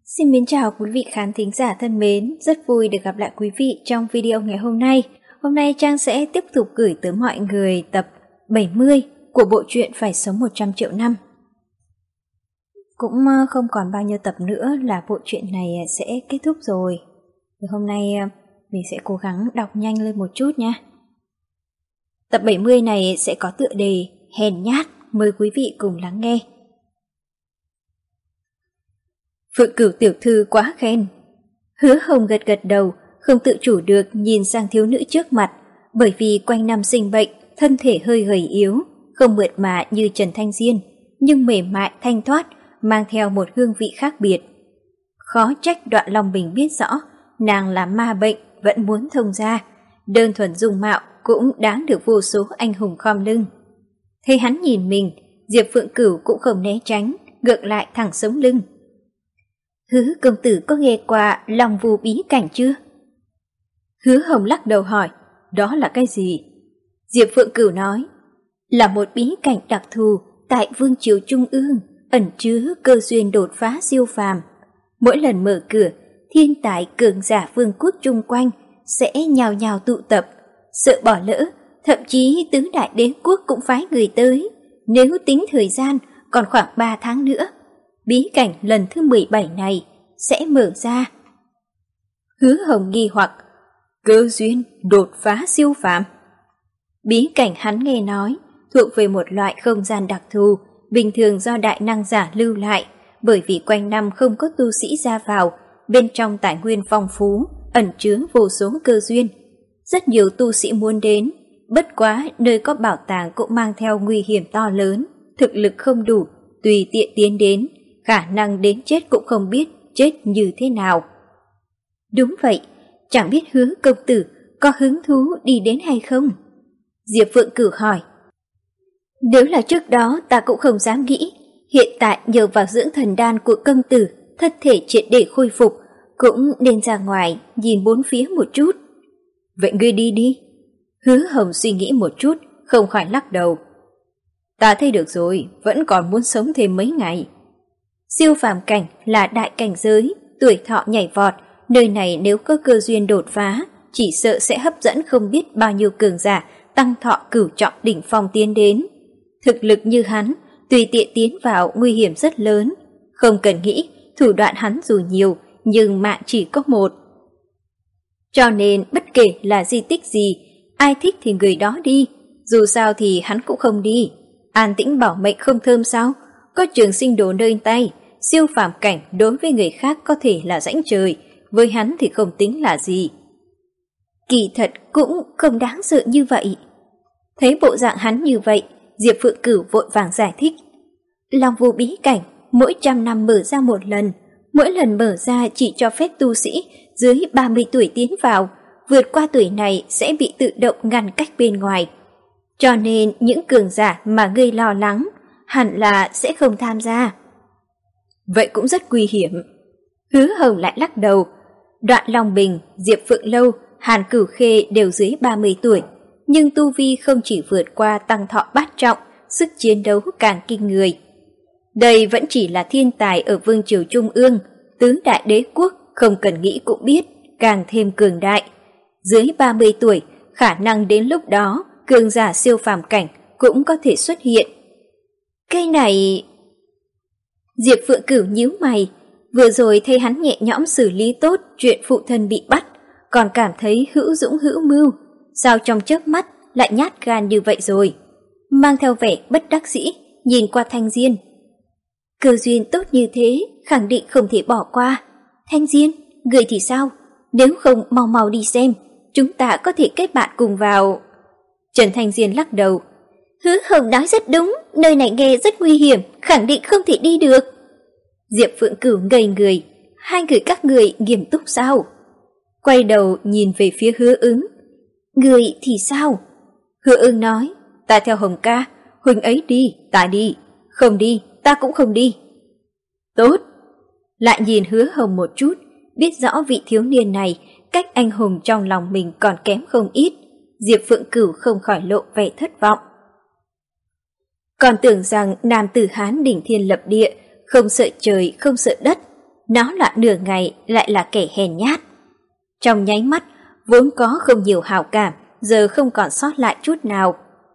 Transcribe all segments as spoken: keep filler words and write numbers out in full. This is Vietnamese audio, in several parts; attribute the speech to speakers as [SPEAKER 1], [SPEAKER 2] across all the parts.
[SPEAKER 1] Xin mến chào quý vị khán thính giả thân mến, rất vui được gặp lại quý vị trong video ngày hôm nay. Hôm nay Trang sẽ tiếp tục gửi tới mọi người tập bảy mươi của bộ truyện Phải sống một trăm triệu năm. Cũng không còn bao nhiêu tập nữa là bộ truyện này sẽ kết thúc rồi. Thì hôm nay mình sẽ cố gắng đọc nhanh lên một chút nha. Tập bảy mươi này sẽ có tựa đề Hèn nhát, mời quý vị cùng lắng nghe. Phượng Cửu tiểu thư quá khen. Hứa Hồng gật gật đầu, không tự chủ được nhìn sang thiếu nữ trước mặt, bởi vì quanh năm sinh bệnh, thân thể hơi gầy yếu, không mượt mà như Trần Thanh Diên, nhưng mềm mại thanh thoát, mang theo một hương vị khác biệt. Khó trách Đoạn Long Bình biết rõ, nàng là ma bệnh vẫn muốn thông ra, đơn thuần dung mạo cũng đáng được vô số anh hùng khom lưng. Thấy hắn nhìn mình, Diệp Phượng Cửu cũng không né tránh, ngược lại thẳng sống lưng. Hứa công tử có nghe qua Long Vu bí cảnh chưa? Hứa Hồng lắc đầu hỏi, đó là cái gì? Diệp Phượng Cửu nói, là một bí cảnh đặc thù tại Vương triều Trung ương, ẩn chứa cơ duyên đột phá siêu phàm. Mỗi lần mở cửa, thiên tài cường giả vương quốc chung quanh sẽ nhào nhào tụ tập, sợ bỏ lỡ, thậm chí tứ đại đế quốc cũng phái người tới. Nếu tính thời gian, còn khoảng ba tháng nữa. Bí cảnh lần thứ mười bảy này sẽ mở ra. Hứa Hồng nghi hoặc, cơ duyên đột phá siêu phàm. Bí cảnh hắn nghe nói thuộc về một loại không gian đặc thù, bình thường do đại năng giả lưu lại, bởi vì quanh năm không có tu sĩ ra vào, bên trong tài nguyên phong phú, ẩn chứa vô số cơ duyên. Rất nhiều tu sĩ muốn đến, bất quá nơi có bảo tàng cũng mang theo nguy hiểm to lớn, thực lực không đủ, tùy tiện tiến đến, khả năng đến chết cũng không biết chết như thế nào. Đúng vậy, chẳng biết Hứa công tử có hứng thú đi đến hay không? Diệp Phượng Cửu hỏi. Nếu là trước đó ta cũng không dám nghĩ, hiện tại nhờ vào dưỡng thần đan của công tử, thân thể triệt để khôi phục, cũng nên ra ngoài nhìn bốn phía một chút. Vậy ngươi đi đi. Hứa Hồng suy nghĩ một chút, không khỏi lắc đầu. Ta thấy được rồi, vẫn còn muốn sống thêm mấy ngày. Siêu phàm cảnh là đại cảnh giới, tuổi thọ nhảy vọt, nơi này nếu có cơ duyên đột phá, chỉ sợ sẽ hấp dẫn không biết bao nhiêu cường giả tăng thọ cửu trọng đỉnh phong tiến đến. Thực lực như hắn, tùy tiện tiến vào nguy hiểm rất lớn. Không cần nghĩ, thủ đoạn hắn dù nhiều, nhưng mạng chỉ có một. Cho nên bất kể là di tích gì, ai thích thì người đó đi, dù sao thì hắn cũng không đi. An tĩnh bảo mệnh không thơm sao? Có trường sinh đồ nơi tay, siêu phàm cảnh đối với người khác có thể là rãnh trời, với hắn thì không tính là gì. Kỳ thật cũng không đáng sợ như vậy. Thấy bộ dạng hắn như vậy, Diệp Phượng Cửu vội vàng giải thích. Long Vu bí cảnh mỗi trăm năm mở ra một lần, mỗi lần mở ra chỉ cho phép tu sĩ dưới ba mươi tuổi tiến vào, vượt qua tuổi này sẽ bị tự động ngăn cách bên ngoài. Cho nên những cường giả mà ngươi lo lắng hẳn là sẽ không tham gia. Vậy cũng rất nguy hiểm. Hứa Hồng lại lắc đầu. Đoạn Long Bình, Diệp Phượng Lâu, Hàn Cửu Khê đều dưới ba mươi tuổi, nhưng tu vi không chỉ vượt qua tăng thọ bát trọng, sức chiến đấu càng kinh người. Đây vẫn chỉ là thiên tài ở Vương triều Trung ương, tứ đại đế quốc không cần nghĩ cũng biết, càng thêm cường đại. Dưới ba mươi tuổi, khả năng đến lúc đó cường giả siêu phàm cảnh cũng có thể xuất hiện. Cái này... Diệp Phượng Cửu nhíu mày, vừa rồi thấy hắn nhẹ nhõm xử lý tốt chuyện phụ thân bị bắt, còn cảm thấy hữu dũng hữu mưu, sao trong chớp mắt lại nhát gan như vậy rồi. Mang theo vẻ bất đắc dĩ, nhìn qua Thanh Diên. Cơ duyên tốt như thế, khẳng định không thể bỏ qua. Thanh Diên, người thì sao? Nếu không mau mau đi xem, chúng ta có thể kết bạn cùng vào. Trần Thanh Diên lắc đầu. Hứa Hồng nói rất đúng, nơi này nghe rất nguy hiểm, khẳng định không thể đi được. Diệp Phượng Cửu ngây người, hai người các người nghiêm túc sao? Quay đầu nhìn về phía Hứa Ứng. Người thì sao? Hứa Ứng nói, ta theo Hồng ca, huynh ấy đi, ta đi, không đi, ta cũng không đi. Tốt. Lại nhìn Hứa Hồng một chút, biết rõ vị thiếu niên này, cách anh hùng trong lòng mình còn kém không ít. Diệp Phượng Cửu không khỏi lộ vẻ thất vọng. Còn tưởng rằng nam tử Hán đỉnh thiên lập địa, không sợ trời, không sợ đất. Nó loạn nửa ngày lại là kẻ hèn nhát. Trong nháy mắt, vốn có không nhiều hảo cảm, giờ không còn sót lại chút nào.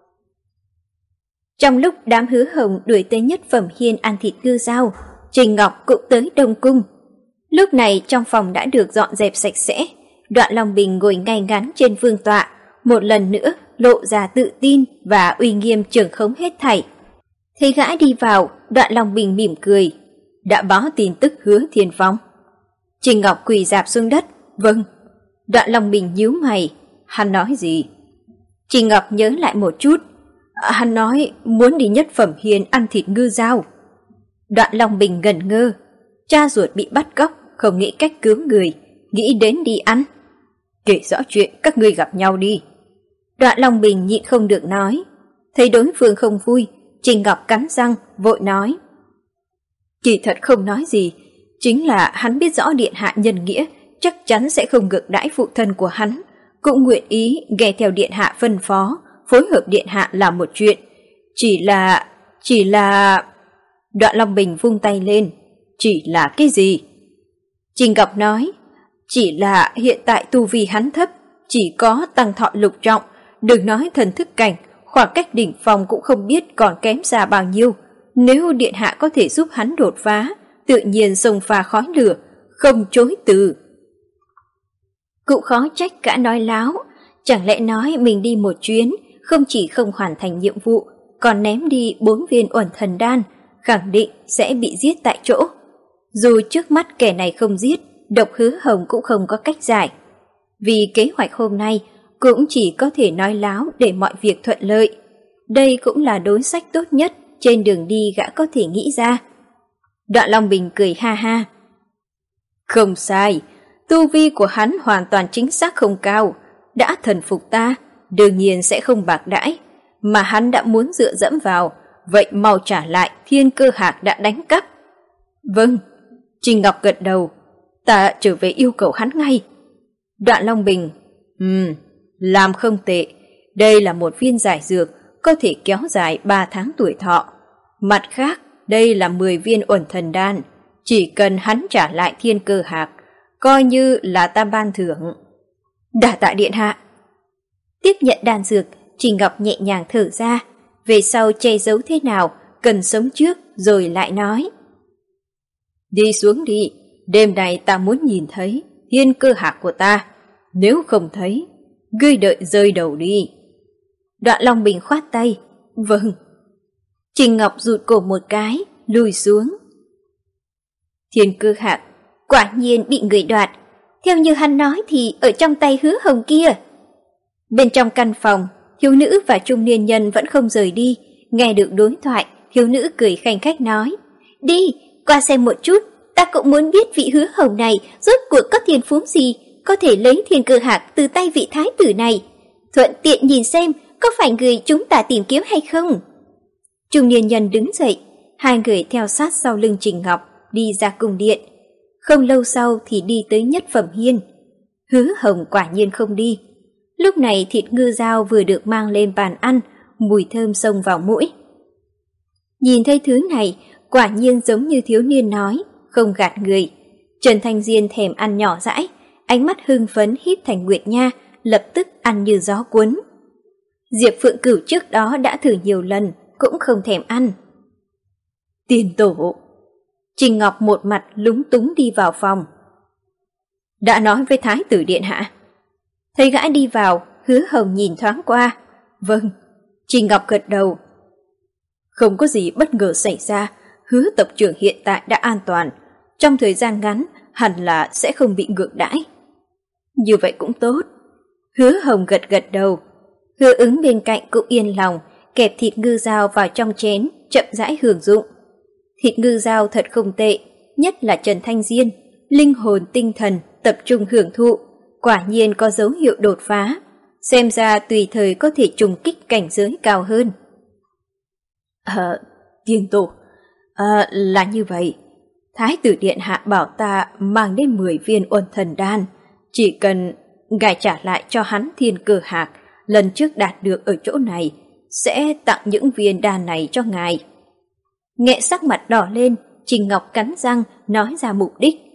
[SPEAKER 1] Trong lúc đám Hứa Hồng đuổi tới Nhất Phẩm Hiên ăn thịt ngư dao, Trình Ngọc cũng tới Đông Cung. Lúc này trong phòng đã được dọn dẹp sạch sẽ, Đoạn Long Bình ngồi ngay ngắn trên vương tọa, một lần nữa lộ ra tự tin và uy nghiêm trưởng khống hết thảy. Thấy gã đi vào, Đoạn Long Bình mỉm cười. Đã báo tin tức Hứa Thiên Phong. Trình Ngọc quỳ rạp xuống đất. Vâng. Đoạn Long Bình nhíu mày. Hắn nói gì? Trình Ngọc nhớ lại một chút. Hắn nói muốn đi Nhất Phẩm Hiên ăn thịt ngư dao. Đoạn Long Bình ngẩn ngơ. Cha ruột bị bắt cóc, không nghĩ cách cứu người, nghĩ đến đi ăn. Kể rõ chuyện các ngươi gặp nhau đi. Đoạn Long Bình nhịn không được nói. Thấy đối phương không vui, Trình Ngọc cắn răng, vội nói. Kỳ thật không nói gì, chính là hắn biết rõ điện hạ nhân nghĩa, chắc chắn sẽ không ngược đãi phụ thân của hắn, cũng nguyện ý nghe theo điện hạ phân phó, phối hợp điện hạ làm một chuyện. Chỉ là... chỉ là... Đoạn Long Bình vung tay lên. Chỉ là cái gì? Trình Ngọc nói. Chỉ là hiện tại tu vi hắn thấp, chỉ có tăng thọ lục trọng, đừng nói thần thức cảnh, khoảng cách đỉnh phong cũng không biết còn kém xa bao nhiêu. Nếu điện hạ có thể giúp hắn đột phá, tự nhiên xông pha khói lửa, không chối từ. Cũng khó trách gã nói láo, chẳng lẽ nói mình đi một chuyến, không chỉ không hoàn thành nhiệm vụ, còn ném đi bốn viên uẩn thần đan, khẳng định sẽ bị giết tại chỗ. Dù trước mắt kẻ này không giết, Độc Hứa Hồng cũng không có cách giải. Vì kế hoạch hôm nay cũng chỉ có thể nói láo để mọi việc thuận lợi. Đây cũng là đối sách tốt nhất trên đường đi gã có thể nghĩ ra. Đoạn Long Bình cười ha ha. Không sai, tu vi của hắn hoàn toàn chính xác không cao. Đã thần phục ta, đương nhiên sẽ không bạc đãi. Mà hắn đã muốn dựa dẫm vào, vậy mau trả lại Thiên Cơ Hạc đã đánh cắp. Vâng. Trình Ngọc gật đầu. Ta trở về yêu cầu hắn ngay. Đoạn Long Bình. Ừm, làm không tệ. Đây là một viên giải dược, có thể kéo dài ba tháng tuổi thọ. Mặt khác, đây là mười viên uẩn thần đan. Chỉ cần hắn trả lại Thiên Cơ Hạc, coi như là ta ban thưởng. Đa tạ điện hạ. Tiếp nhận đan dược, Trình Ngọc nhẹ nhàng thở ra. Về sau che giấu thế nào, cần sống trước rồi lại nói. Đi xuống đi, đêm nay ta muốn nhìn thấy Thiên Cơ Hạc của ta. Nếu không thấy, ngươi đợi rơi đầu đi. Đoạn Long Bình khoát tay. Vâng. Trình Ngọc rụt cổ một cái, lùi xuống. Thiên Cơ Hạc quả nhiên bị người đoạt. Theo như hắn nói thì ở trong tay Hứa Hồng kia. Bên trong căn phòng, thiếu nữ và trung niên nhân vẫn không rời đi. Nghe được đối thoại, thiếu nữ cười khanh khách nói. Đi, qua xem một chút, ta cũng muốn biết vị Hứa Hồng này rốt cuộc có thiên phú gì, có thể lấy Thiên Cơ Hạc từ tay vị thái tử này. Thuận tiện nhìn xem có phải người chúng ta tìm kiếm hay không. Trung niên nhân đứng dậy, hai người theo sát sau lưng Trình Ngọc đi ra cung điện. Không lâu sau thì đi tới Nhất Phẩm Hiên. Hứa Hồng quả nhiên không đi. Lúc này thịt ngư dao vừa được mang lên bàn ăn, mùi thơm xông vào mũi. Nhìn thấy thứ này, quả nhiên giống như thiếu niên nói, không gạt người. Trần Thanh Diên thèm ăn nhỏ dãi, ánh mắt hưng phấn híp thành nguyệt nha, lập tức ăn như gió cuốn. Diệp Phượng Cửu trước đó đã thử nhiều lần, cũng không thèm ăn. Tiền tổ. Trình Ngọc một mặt lúng túng đi vào phòng. Đã nói với Thái tử điện hạ. Thấy gã đi vào, Hứa Hồng nhìn thoáng qua. Vâng. Trình Ngọc gật đầu. Không có gì bất ngờ xảy ra, Hứa tộc trưởng hiện tại đã an toàn. Trong thời gian ngắn, hẳn là sẽ không bị ngược đãi. Như vậy cũng tốt. Hứa Hồng gật gật đầu. Hứa Ứng bên cạnh cũng yên lòng, kẹp thịt ngư dao vào trong chén, chậm rãi hưởng dụng. Thịt ngư dao thật không tệ, nhất là Trần Thanh Diên, linh hồn tinh thần tập trung hưởng thụ, quả nhiên có dấu hiệu đột phá, xem ra tùy thời có thể trùng kích cảnh giới cao hơn. Ờ, tiên tổ, à, là như vậy. Thái tử điện hạ bảo ta mang đến mười viên uẩn thần đan, chỉ cần ngài trả lại cho hắn Thiên Cơ Hạc lần trước đạt được ở chỗ này, sẽ tặng những viên đan này cho ngài. Nghệ sắc mặt đỏ lên, Trình Ngọc cắn răng nói ra mục đích.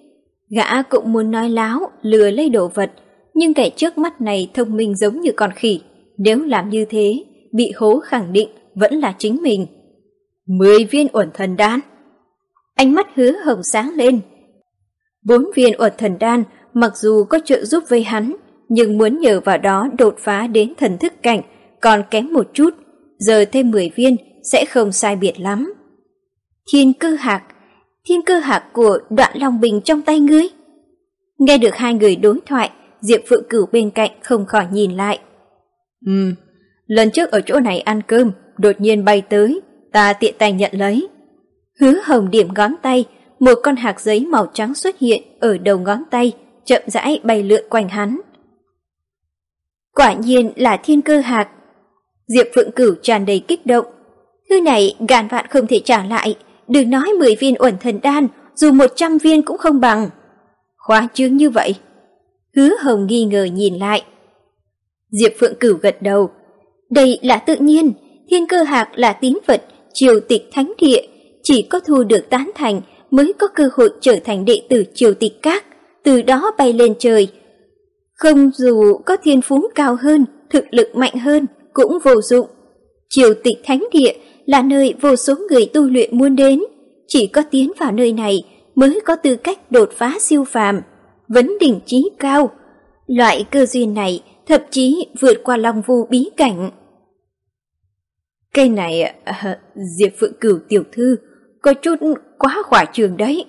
[SPEAKER 1] Gã cũng muốn nói láo, lừa lấy đồ vật, nhưng kẻ trước mắt này thông minh giống như con khỉ. Nếu làm như thế, bị hố khẳng định vẫn là chính mình. Mười viên uẩn thần đan. Ánh mắt Hứa Hồng sáng lên. Bốn viên uẩn thần đan mặc dù có trợ giúp với hắn, nhưng muốn nhờ vào đó đột phá đến thần thức cảnh còn kém một chút, giờ thêm mười viên sẽ không sai biệt lắm. Thiên cơ hạc, thiên cơ hạc của Đoạn Long Bình trong tay ngươi. Nghe được hai người đối thoại, Diệp Phượng Cửu bên cạnh không khỏi nhìn lại. Ừm, lần trước ở chỗ này ăn cơm, đột nhiên bay tới, ta tiện tay nhận lấy. Hứa Hồng điểm ngón tay, một con hạc giấy màu trắng xuất hiện ở đầu ngón tay, chậm rãi bay lượn quanh hắn. Quả nhiên là thiên cơ hạc. Diệp Phượng Cửu tràn đầy kích động. Thứ này ngàn vạn không thể trả lại, đừng nói mười viên uẩn thần đan, dù một trăm viên cũng không bằng. Khoa trương như vậy. Hứa Hồng nghi ngờ nhìn lại. Diệp Phượng Cửu gật đầu. Đây là tự nhiên, thiên cơ hạc là tín vật triều tịch thánh địa, chỉ có thu được tán thành mới có cơ hội trở thành đệ tử triều tịch các, từ đó bay lên trời. Không dù có thiên phú cao hơn, thực lực mạnh hơn, cũng vô dụng. Triều tịch thánh địa là nơi vô số người tu luyện muốn đến, chỉ có tiến vào nơi này mới có tư cách đột phá siêu phàm, vấn đỉnh chí cao. Loại cơ duyên này thậm chí vượt qua Long Vu bí cảnh. Cái này, à, Diệp Phượng Cửu tiểu thư, có chút quá khoa trương đấy.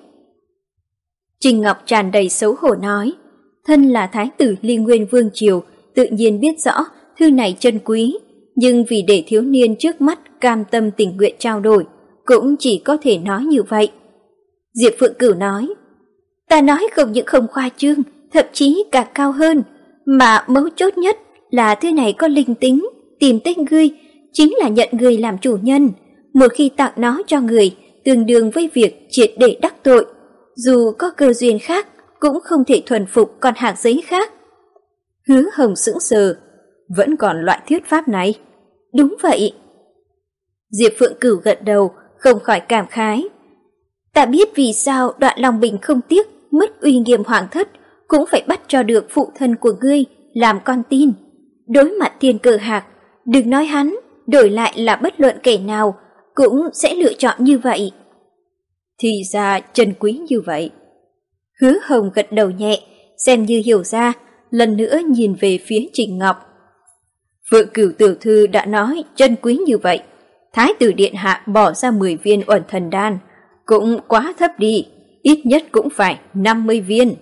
[SPEAKER 1] Trình Ngọc tràn đầy xấu hổ nói, thân là thái tử Ly Nguyên Vương Triều, tự nhiên biết rõ thư này chân quý, nhưng vì để thiếu niên trước mắt cam tâm tình nguyện trao đổi, cũng chỉ có thể nói như vậy. Diệp Phượng Cửu nói, ta nói không những không khoa trương, thậm chí cả cao hơn, mà mấu chốt nhất là thư này có linh tính, tìm tên ngươi, chính là nhận người làm chủ nhân. Một khi tặng nó cho người, tương đương với việc triệt để đắc tội, dù có cơ duyên khác cũng không thể thuần phục con hạc giấy khác. Hứa Hồng sững sờ, vẫn còn loại thuyết pháp này? Đúng vậy. Diệp Phượng Cửu gật đầu, không khỏi cảm khái. Ta biết vì sao Đoạn Long Bình không tiếc mất uy nghiêm hoàng thất, cũng phải bắt cho được phụ thân của ngươi làm con tin. Đối mặt thiên cơ hạc, đừng nói hắn, đổi lại là bất luận kẻ nào cũng sẽ lựa chọn như vậy. Thì ra chân quý như vậy. Hứa Hồng gật đầu nhẹ, xem như hiểu ra, lần nữa nhìn về phía Trình Ngọc. Phượng Cửu tiểu thư đã nói chân quý như vậy, thái tử điện hạ bỏ ra mười viên uẩn thần đan, cũng quá thấp đi, ít nhất cũng phải năm mươi viên.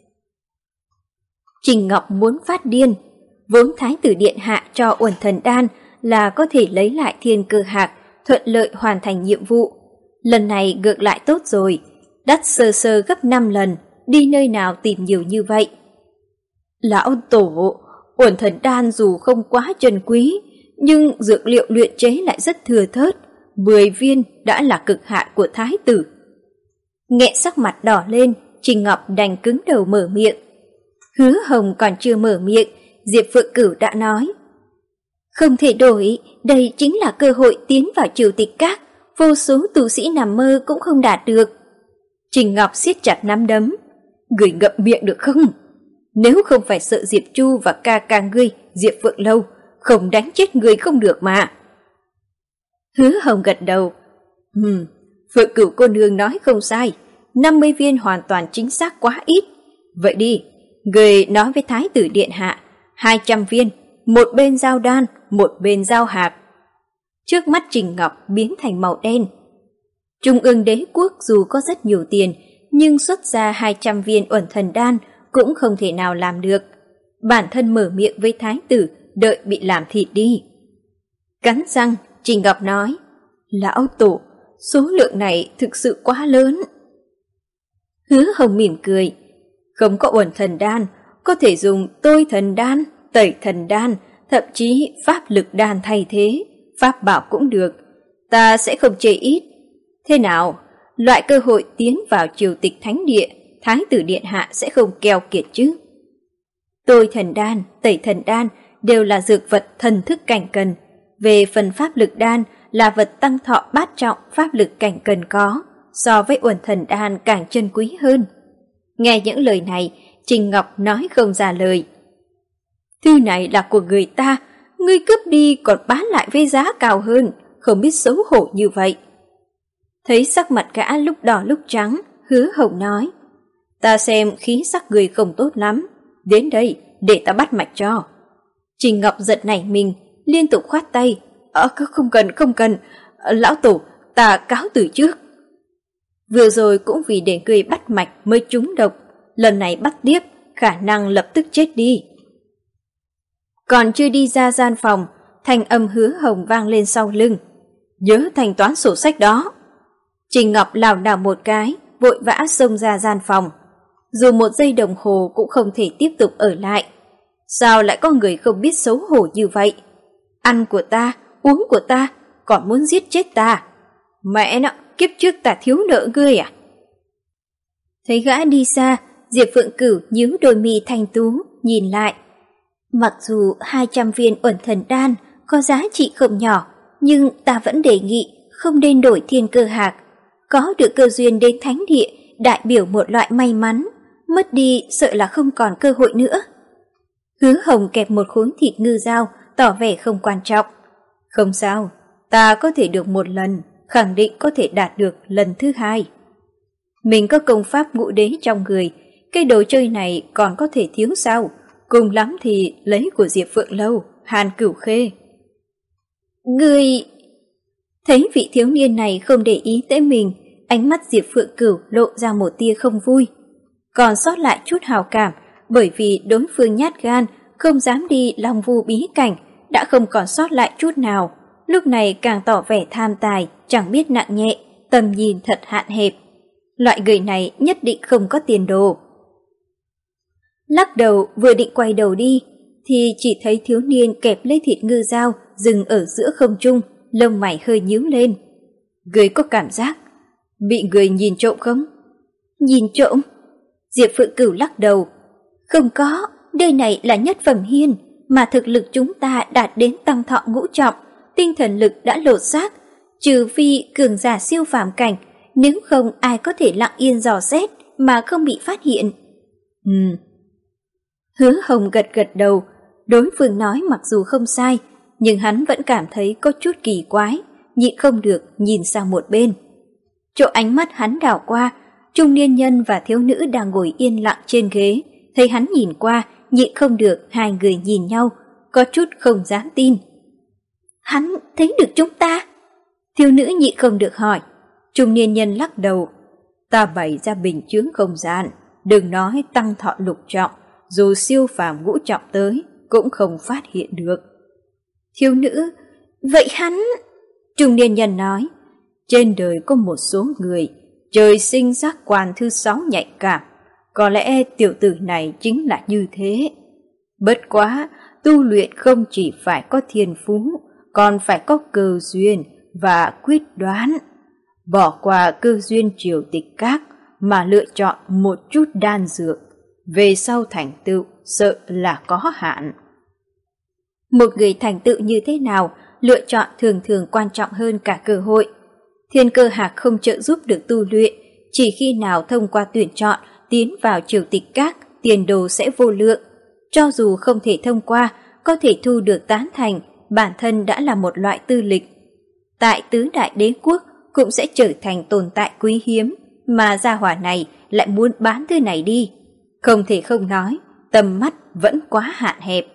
[SPEAKER 1] Trình Ngọc muốn phát điên, vốn thái tử điện hạ cho uẩn thần đan là có thể lấy lại thiên cơ hạc, thuận lợi hoàn thành nhiệm vụ. Lần này ngược lại tốt rồi, đắt sơ sơ gấp năm lần, đi nơi nào tìm nhiều như vậy. Lão tổ, uẩn thần đan dù không quá trân quý, nhưng dược liệu luyện chế lại rất thừa thớt, mười viên đã là cực hạn của thái tử. Nghẹn sắc mặt đỏ lên, Trình Ngọc đành cứng đầu mở miệng. Hứa Hồng còn chưa mở miệng, Diệp Phượng Cửu đã nói. Không thể đổi, đây chính là cơ hội tiến vào triều tịch các, vô số tu sĩ nằm mơ cũng không đạt được. Trình Ngọc siết chặt nắm đấm. Người ngậm miệng được không? Nếu không phải sợ Diệp Chu và ca ca ngươi, Diệp Phượng Lâu, không đánh chết người không được mà. Hứa Hồng gật đầu. Ừm, Phượng Cửu cô nương nói không sai, năm mươi viên hoàn toàn chính xác quá ít. Vậy đi, người nói với thái tử điện hạ, hai trăm viên, một bên giao đan, một bên giao hạc. Trước mắt Trình Ngọc biến thành màu đen. Trung ương đế quốc dù có rất nhiều tiền, nhưng xuất ra hai trăm viên uẩn thần đan cũng không thể nào làm được. Bản thân mở miệng với thái tử, đợi bị làm thịt đi. Cắn răng, Trình Ngọc nói, lão tổ, số lượng này thực sự quá lớn. Hứa Hồng mỉm cười, không có uẩn thần đan, có thể dùng tôi thần đan, tẩy thần đan, thậm chí pháp lực đan thay thế, pháp bảo cũng được, ta sẽ không chê ít. Thế nào, loại cơ hội tiến vào triều tịch thánh địa, thái tử điện hạ sẽ không keo kiệt chứ? Tôi thần đan, tẩy thần đan đều là dược vật thần thức cảnh cần, về phần pháp lực đan là vật tăng thọ bát trọng pháp lực cảnh cần có, so với uẩn thần đan càng chân quý hơn. Nghe những lời này, Trình Ngọc nói không ra lời. Thư này là của người ta, ngươi cướp đi còn bán lại với giá cao hơn, không biết xấu hổ như vậy. Thấy sắc mặt gã lúc đỏ lúc trắng, Hứa Hồng nói, ta xem khí sắc người không tốt lắm, đến đây để ta bắt mạch cho. Trình Ngọc giật nảy mình, liên tục khoát tay, ờ, không cần, không cần, lão tổ, ta cáo từ trước. Vừa rồi cũng vì để người bắt mạch mới trúng độc, lần này bắt tiếp, khả năng lập tức chết đi. Còn chưa đi ra gian phòng, thanh âm Hứa Hồng vang lên sau lưng. Nhớ thanh toán sổ sách đó. Trình Ngọc lảo đảo một cái, vội vã xông ra gian phòng. Dù một giây đồng hồ cũng không thể tiếp tục ở lại. Sao lại có người không biết xấu hổ như vậy? Ăn của ta, uống của ta, còn muốn giết chết ta. Mẹ nó, kiếp trước ta thiếu nợ ngươi à? Thấy gã đi xa, Diệp Phượng Cửu nhíu đôi mi thanh tú, nhìn lại. Mặc dù hai trăm viên uẩn thần đan có giá trị không nhỏ, nhưng ta vẫn đề nghị không nên đổi thiên cơ hạc. Có được cơ duyên đến thánh địa đại biểu một loại may mắn, mất đi sợ là không còn cơ hội nữa. Hứa Hồng kẹp một khối thịt ngư dao, tỏ vẻ không quan trọng. Không sao, ta có thể được một lần, khẳng định có thể đạt được lần thứ hai. Mình có công pháp ngũ đế trong người, cái đồ chơi này còn có thể thiếu sao? Cùng lắm thì lấy của Diệp Phượng Lâu, Hàn Cửu Khê. Ngươi... Thấy vị thiếu niên này không để ý tới mình, ánh mắt Diệp Phượng Cửu lộ ra một tia không vui. Còn sót lại chút hào cảm, bởi vì đối phương nhát gan, không dám đi Long Vu bí cảnh, đã không còn sót lại chút nào. Lúc này càng tỏ vẻ tham tài, chẳng biết nặng nhẹ, tầm nhìn thật hạn hẹp. Loại người này nhất định không có tiền đồ. Lắc đầu vừa định quay đầu đi, thì chỉ thấy thiếu niên kẹp lấy thịt ngư dao dừng ở giữa không trung, lông mày hơi nhíu lên. Người có cảm giác bị người nhìn trộm không? Nhìn trộm? Diệp Phượng Cửu lắc đầu. Không có, nơi này là nhất phẩm hiên, mà thực lực chúng ta đạt đến tăng thọ ngũ trọng, tinh thần lực đã lột xác, trừ phi cường giả siêu phàm cảnh, nếu không ai có thể lặng yên dò xét mà không bị phát hiện. Ừ. Hứa Hồng gật gật đầu, đối phương nói mặc dù không sai, nhưng hắn vẫn cảm thấy có chút kỳ quái, nhịn không được nhìn sang một bên. Chỗ ánh mắt hắn đảo qua, trung niên nhân và thiếu nữ đang ngồi yên lặng trên ghế, thấy hắn nhìn qua, nhịn không được hai người nhìn nhau, có chút không dám tin. Hắn thấy được chúng ta? Thiếu nữ nhịn không được hỏi. Trung niên nhân lắc đầu. Ta bày ra bình chướng không gian, đừng nói tăng thọ lục trọng, dù siêu phàm ngũ trọng tới cũng không phát hiện được. Thiếu nữ, vậy hắn... Trung niên nhân nói, trên đời có một số người trời sinh giác quan thứ sáu nhạy cảm, có lẽ tiểu tử này chính là như thế. Bất quá, tu luyện không chỉ phải có thiên phú, còn phải có cơ duyên và quyết đoán. Bỏ qua cơ duyên triều tịch các mà lựa chọn một chút đan dược, về sau thành tựu sợ là có hạn. Một người thành tựu như thế nào, lựa chọn thường thường quan trọng hơn cả cơ hội. Thiên cơ hạc không trợ giúp được tu luyện, chỉ khi nào thông qua tuyển chọn tiến vào triều tịch các, tiền đồ sẽ vô lượng. Cho dù không thể thông qua, có thể thu được tán thành, bản thân đã là một loại tư lịch. Tại tứ đại đế quốc cũng sẽ trở thành tồn tại quý hiếm, mà gia hỏa này lại muốn bán thứ này đi. Không thể không nói, tầm mắt vẫn quá hạn hẹp.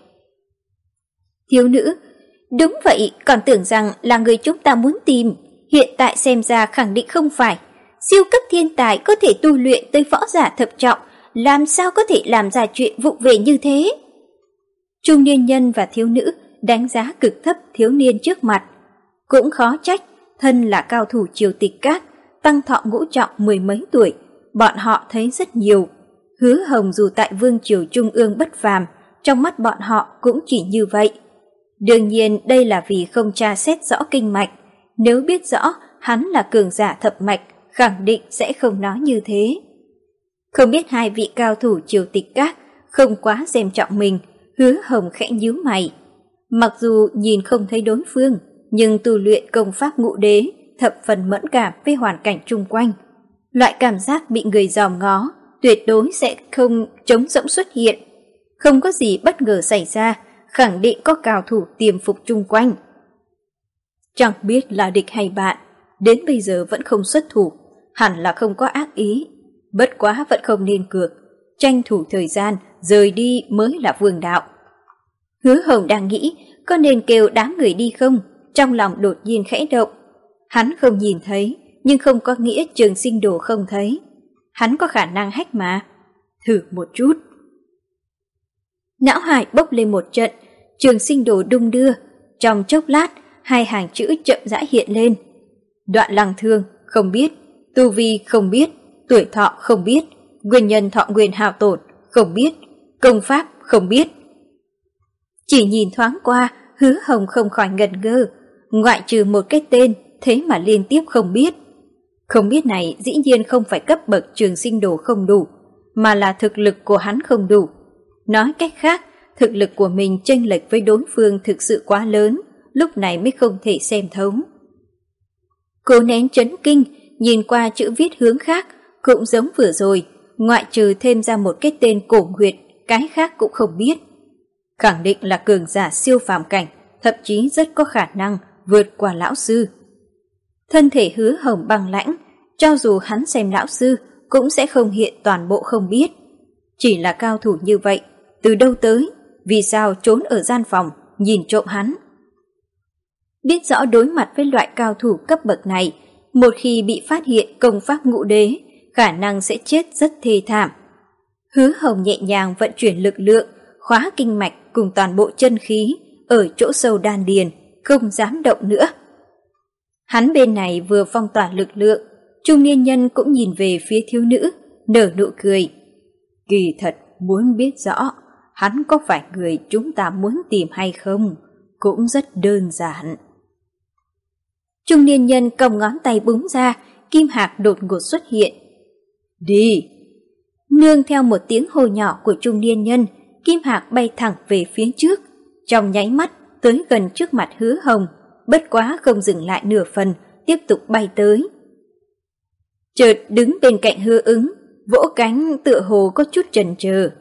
[SPEAKER 1] Thiếu nữ, đúng vậy, còn tưởng rằng là người chúng ta muốn tìm, hiện tại xem ra khẳng định không phải. Siêu cấp thiên tài có thể tu luyện tới võ giả thập trọng, làm sao có thể làm ra chuyện vụng về như thế? Trung niên nhân và thiếu nữ đánh giá cực thấp thiếu niên trước mặt. Cũng khó trách, thân là cao thủ triều tịch các, tăng thọ ngũ trọng mười mấy tuổi, bọn họ thấy rất nhiều. Hứa Hồng dù tại vương triều trung ương bất phàm, trong mắt bọn họ cũng chỉ như vậy. Đương nhiên đây là vì không tra xét rõ kinh mạch, nếu biết rõ hắn là cường giả thập mạch, khẳng định sẽ không nói như thế. Không biết hai vị cao thủ triều tịch các không quá xem trọng mình, Hứa Hồng khẽ nhíu mày. Mặc dù nhìn không thấy đối phương, nhưng tu luyện công pháp ngũ đế thập phần mẫn cảm với hoàn cảnh chung quanh. Loại cảm giác bị người dòm ngó, tuyệt đối sẽ không trống rỗng xuất hiện. Không có gì bất ngờ xảy ra, khẳng định có cao thủ tiềm phục chung quanh. Chẳng biết là địch hay bạn, đến bây giờ vẫn không xuất thủ, hẳn là không có ác ý. Bất quá vẫn không nên cược, tranh thủ thời gian, rời đi mới là vương đạo. Hứa Hồng đang nghĩ có nên kêu đám người đi không, trong lòng đột nhiên khẽ động. Hắn không nhìn thấy, nhưng không có nghĩa Trường Sinh Đồ không thấy. Hắn có khả năng hack mà. Thử một chút. Não hải bốc lên một trận, Trường Sinh Đồ đung đưa. Trong chốc lát, hai hàng chữ chậm rãi hiện lên. Đoạn Lăng Thương không biết, tu vi không biết, tuổi thọ không biết, nguyên nhân thọ nguyên hao tổn không biết, công pháp không biết. Chỉ nhìn thoáng qua, Hứa Hồng không khỏi ngẩn ngơ, ngoại trừ một cái tên, thế mà liên tiếp không biết. Không biết này dĩ nhiên không phải cấp bậc Trường Sinh Đồ không đủ, mà là thực lực của hắn không đủ. Nói cách khác, thực lực của mình chênh lệch với đối phương thực sự quá lớn, lúc này mới không thể xem thấu. Cố nén chấn kinh, nhìn qua chữ viết hướng khác, cũng giống vừa rồi, ngoại trừ thêm ra một cái tên cổ huyệt, cái khác cũng không biết. Khẳng định là cường giả siêu phàm cảnh, thậm chí rất có khả năng vượt qua lão sư. Thân thể Hứa Hồng băng lãnh, cho dù hắn xem lão sư cũng sẽ không hiện toàn bộ không biết. Chỉ là cao thủ như vậy, từ đâu tới, vì sao trốn ở gian phòng, nhìn trộm hắn. Biết rõ đối mặt với loại cao thủ cấp bậc này, một khi bị phát hiện công pháp ngũ đế, khả năng sẽ chết rất thê thảm. Hứa Hồng nhẹ nhàng vận chuyển lực lượng, khóa kinh mạch cùng toàn bộ chân khí ở chỗ sâu đan điền, không dám động nữa. Hắn bên này vừa phong tỏa lực lượng, trung niên nhân cũng nhìn về phía thiếu nữ, nở nụ cười. Kỳ thật muốn biết rõ hắn có phải người chúng ta muốn tìm hay không, cũng rất đơn giản. Trung niên nhân cầm ngón tay búng ra, kim hạc đột ngột xuất hiện. Đi! Nương theo một tiếng hô nhỏ của trung niên nhân, kim hạc bay thẳng về phía trước, trong nháy mắt tới gần trước mặt Hứa Hồng, bất quá không dừng lại nửa phần, tiếp tục bay tới. Chợt đứng bên cạnh Hứa Ứng, vỗ cánh tựa hồ có chút chần chờ.